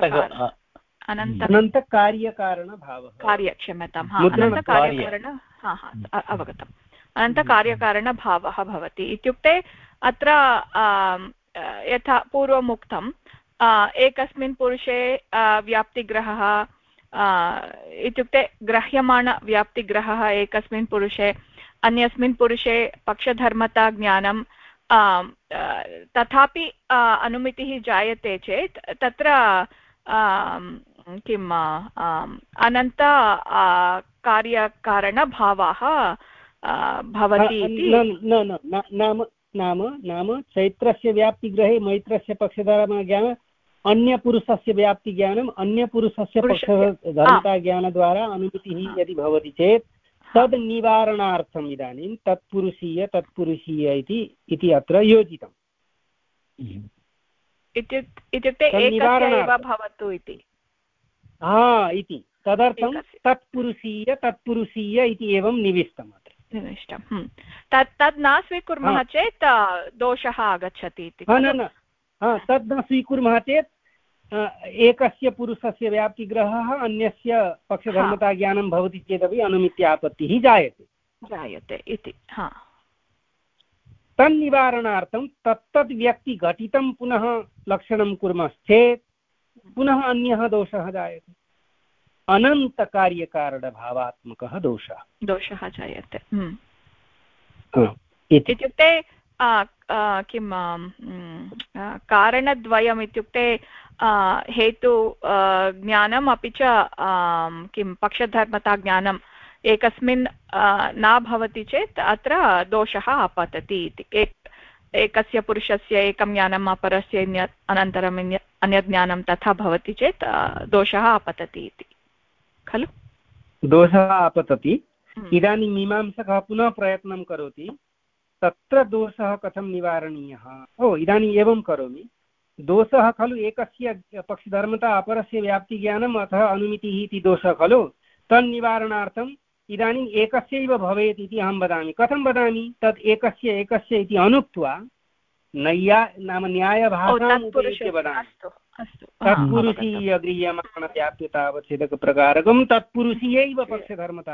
अनन्तकार्यकारणभावः कार्य क्षम्यतां हा अनन्तकार्यकारण हा हा अवगतम् अनन्तकार्यकारणभावः भवति इत्युक्ते अत्र यथा पूर्वम् उक्तम् एकस्मिन् पुरुषे व्याप्तिग्रहः इत्युक्ते ग्रह्यमाणव्याप्तिग्रहः एकस्मिन् पुरुषे अन्यस्मिन् पुरुषे पक्षधर्मता ज्ञानं तथापि अनुमितिः जायते चेत् तत्र किम् अनन्त कार्यकारणभावाः भवति इति नाम नाम नाम चैत्रस्य व्याप्तिग्रहे मैत्रस्य पक्षधर्मज्ञानं अन्यपुरुषस्य व्याप्तिज्ञानम् अन्यपुरुषस्य पक्षधर्मताज्ञानद्वारा अनुमितिः यदि भवति चेत् तद् निवारणार्थम् इदानीं तत्पुरुषीय तत्पुरुषीय इति इति अत्र योजितम् इत्युक्ते एकस्य एव भवतु इति हा इति तदर्थं तत्पुरुषीय तत्पुरुषीय इति एवं निविष्टम् अत्र निविष्टं तत् तद् न स्वीकुर्मः चेत् दोषः आगच्छति इति न न तद् न स्वीकुर्मः चेत् एकस्य पुरुषस्य व्याप्तिग्रहः अन्यस्य पक्षधर्मताज्ञानं भवति चेदपि अनुमित्यापत्तिः जायते जायते इति हा तन्निवारणार्थं तत्तद् व्यक्तिघटितं पुनः लक्षणं कुर्मश्चेत् पुनः अन्यः दोषः जायते अनन्तकार्यकारणभावात्मकः दोषः दोषः जायते इत्युक्ते किं कारणद्वयम् इत्युक्ते हेतु ज्ञानम् अपि च किं पक्षधर्मता ज्ञानम् एकस्मिन् न भवति चेत् अत्र दोषः आपतति इति एकस्य पुरुषस्य एकं ज्ञानम् अपरस्य अनन्तरम् अन्यत् ज्ञानं तथा भवति चेत् दोषः आपतति इति खलु दोषः आपतति इदानीं मीमांसकः पुनः प्रयत्नं करोति तत्र दोषः कथं निवारणीयः ओ इदानीम् एवं करोमि दोषः खलु एकस्य पक्षधर्मता अपरस्य व्याप्तिज्ञानम् अतः अनुमितिः इति दोषः खलु तन्निवारणार्थम् इदानीम् एकस्यैव भवेत् इति अहं वदामि कथं वदामि तत् एकस्य एकस्य इति अनुक्त्वा नैया नाम न्यायभाषाम् उपयुज्य वदामि तत्पुरुषीय गृह्यमाणव्याप्यतावच्छेदकप्रकारकं तत्पुरुषीयैव पक्षधर्मता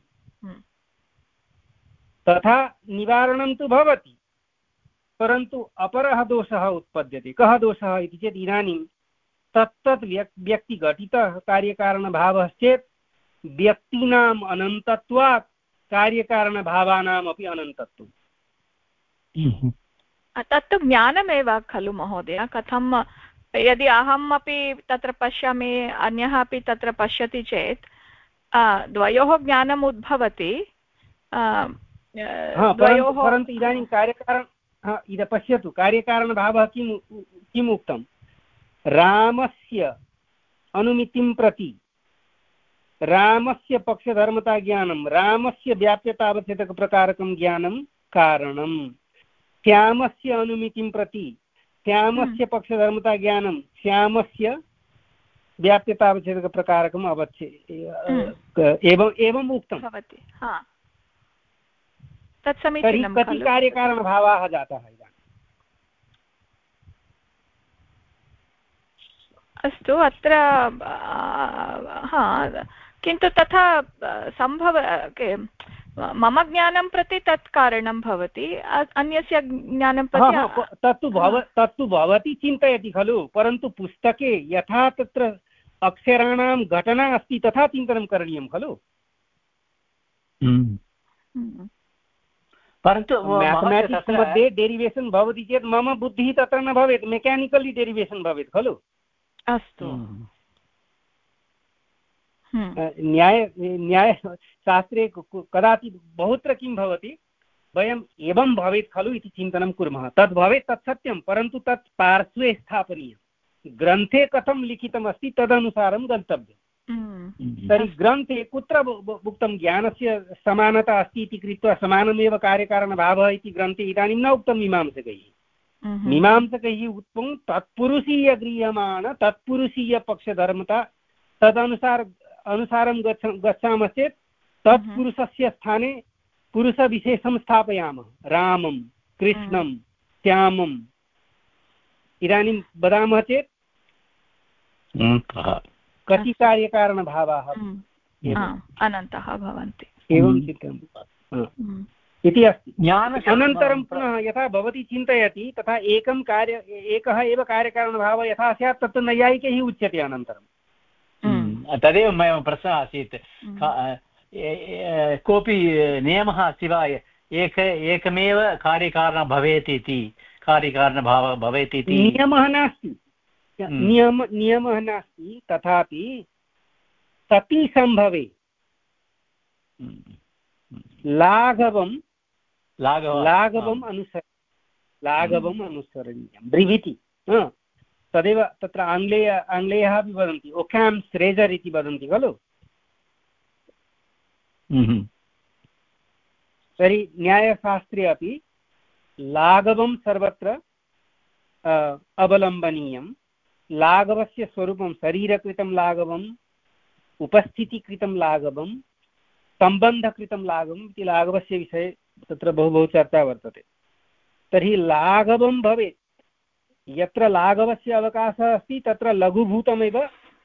तथा निवारणं तु भवति परन्तु अपरः दोषः उत्पद्यते कः दोषः इति चेत् इदानीं तत्तत् व्यक्तिघटितः कार्यकारणभावश्चेत् व्यक्तीनाम् अनन्तत्वात् कार्यकारणभावानामपि अनन्तत्वम्। तत्तु ज्ञानमेव खलु महोदय। कथं यदि अहम् अपि तत्र पश्यामि, अन्यः अपि तत्र पश्यति चेत् द्वयोः ज्ञानम् उद्भवति। परन्तु इदानीं कार्यकारण इदं पश्यतु, कार्यकारणभावः किं किम् उक्तं? रामस्य अनुमितिं प्रति रामस्य पक्षधर्मता ज्ञानं, रामस्य व्याप्यतावच्छेदकप्रकारकं ज्ञानं कारणं, श्यामस्य अनुमितिं प्रति श्यामस्य पक्षधर्मता ज्ञानं, श्यामस्य व्याप्यतावच्छेदकप्रकारकम् अवच्छे एवम् एवम् उक्तं भवति। तर्हि कति कार्यकारणभावाः जाताः इदानीम्? अस्तु, अत्र किन्तु तथा सम्भव मम ज्ञानं प्रति तत् कारणं भवति, अन्यस्य ज्ञानं प्रति तत्तु भव तत्तु भवती चिन्तयति खलु, परन्तु पुस्तके यथा तत्र अक्षराणां घटना अस्ति तथा चिन्तनं करणीयं खलु। परन्तु मैथमेटिक्स् मध्ये डेरिवेशन् भवति चेत् मम बुद्धिः तत्र न भवेत्, मेकानिकलि डेरिवेशन् भवेत् खलु। अस्तु, न्याय न्यायशास्त्रे कदाचित् बहुत्र किं भवति, वयम् एवं भवेत् खलु इति चिन्तनं कुर्मः, तद् भवेत् तत् सत्यं, परन्तु तत् पार्श्वे स्थापनीयं। ग्रन्थे कथं लिखितमस्ति तदनुसारं गन्तव्यम्। तर्हि ग्रन्थे कुत्र उक्तं ज्ञानस्य समानता अस्ति इति कृत्वा समानमेव कार्यकारणभावः इति ग्रन्थे इदानीं न उक्तं मीमांसकैः। मीमांसकैः उक्तं तत्पुरुषीय गृह्यमाण तत्पुरुषीयपक्षधर्मता तदनुसार अनुसारं गच्छ गच्छामश्चेत् तत्पुरुषस्य स्थाने पुरुषविशेषं स्थापयामः, रामं कृष्णं श्यामम्। इदानीं वदामः चेत् कति कार्यकारणभावाः अनन्तः भवन्ति, एवं चिन्तनं इति अस्ति। अनन्तरं पुनः यथा भवती चिन्तयति तथा एकं कार्य एकः एव कार्यकारणभावः यथा स्यात् तत् नैयायिकैः उच्यते अनन्तरं। तदेव मम प्रश्नः आसीत्, कोऽपि नियमः अस्ति वा एक एकमेव कार्यकारणं भवेत् इति, कार्यकारणभावः भवेत् इति नियमः नास्ति। नियम नियमः नास्ति, तथापि सति सम्भवे लाघवं लाघवम् अनुसर लाघवम् अनुसरणीयं ब्रीविति। तदेव तत्र आङ्ग्लेय आङ्ग्लेयः अपि वदन्ति, ओक्याम्स् रेजर् इति वदन्ति खलु। तर्हि न्यायशास्त्रे अपि लाघवं सर्वत्र अवलम्बनीयं। लाघवस्य स्वरूपं शरीरकृतं लाघवम्, उपस्थितिकृतं लाघवं, सम्बन्धकृतं लाघवम् इति लाघवस्य विषये तत्र बहु बहु चर्चा वर्तते। तर्हि लाघवं भवेत्, यत्र लाघवस्य अवकाशः अस्ति तत्र लघुभूतमेव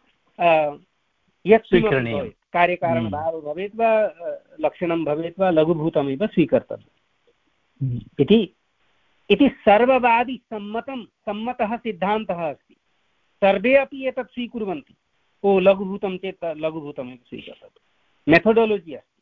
यत् भवेत्, कार्यकारणभावः भवेत् वा लक्षणं भवेत् वा लघुभूतमेव स्वीकर्तव्यम् इति इति सर्ववादि सम्मतं सम्मतः सिद्धान्तः अस्ति। सर्वे अपि एतत् स्वीकुर्वन्ति, ओ लघुभूतं चेत् लघुभूतमेव स्वीकर्तव्यं, मेथोडोलजि अस्ति।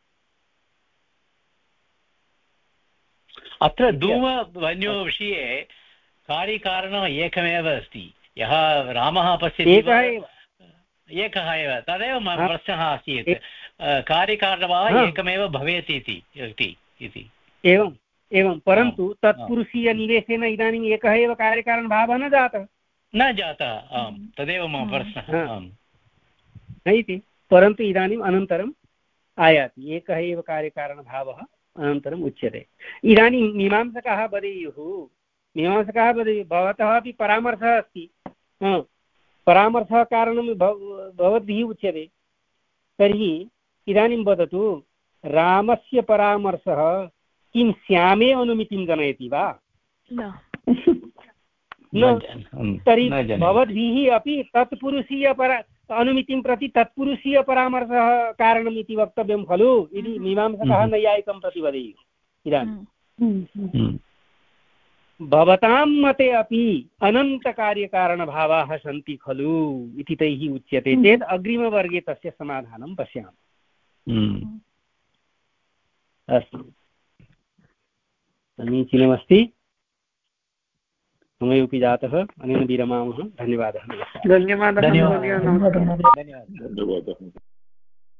अत्र धूमवन्योविषये कार्यकारणम् एकमेव अस्ति, यः रामः पश्यति एकः एव एकः एव, तदेव मम प्रश्नः आसीत्, कार्यकारणभावः एकमेव भवेत् इति। एवं एवं परन्तु तत्पुरुषीयनिवेशेन इदानीम् एकः एव कार्यकारणभावः न जातः न जातः आम्, तदेव मम प्रश्नः इति। परन्तु इदानीम् अनन्तरम् आयाति एकः एव कार्यकारणभावः अनन्तरम् उच्यते। इदानीं मीमांसकाः वदेयुः मीमांसकाः वदेयुः भवतः अपि परामर्शः अस्ति, परामर्शः कारणं भवद्भिः उच्यते। तर्हि इदानीं वदतु, रामस्य परामर्शः किं श्यामे अनुमितिं जनयति वा? न। तर्हि भवद्भिः अपि तत्पुरुषीयपर अनुमितिं प्रति तत्पुरुषीयपरामर्शः कारणम् इति वक्तव्यं खलु इति मीमांसकः नैयायिकं प्रति वदेयुः। इदानीं भवतां मते अपि अनन्तकार्यकारणभावाः सन्ति खलु इति तैः उच्यते चेत् अग्रिमवर्गे तस्य समाधानं पश्यामः। अस्तु समीचीनमस्ति समयोपि जातः अनेन विरमामः धन्यवादः धन्यवादः धन्यवादः धन्यवादः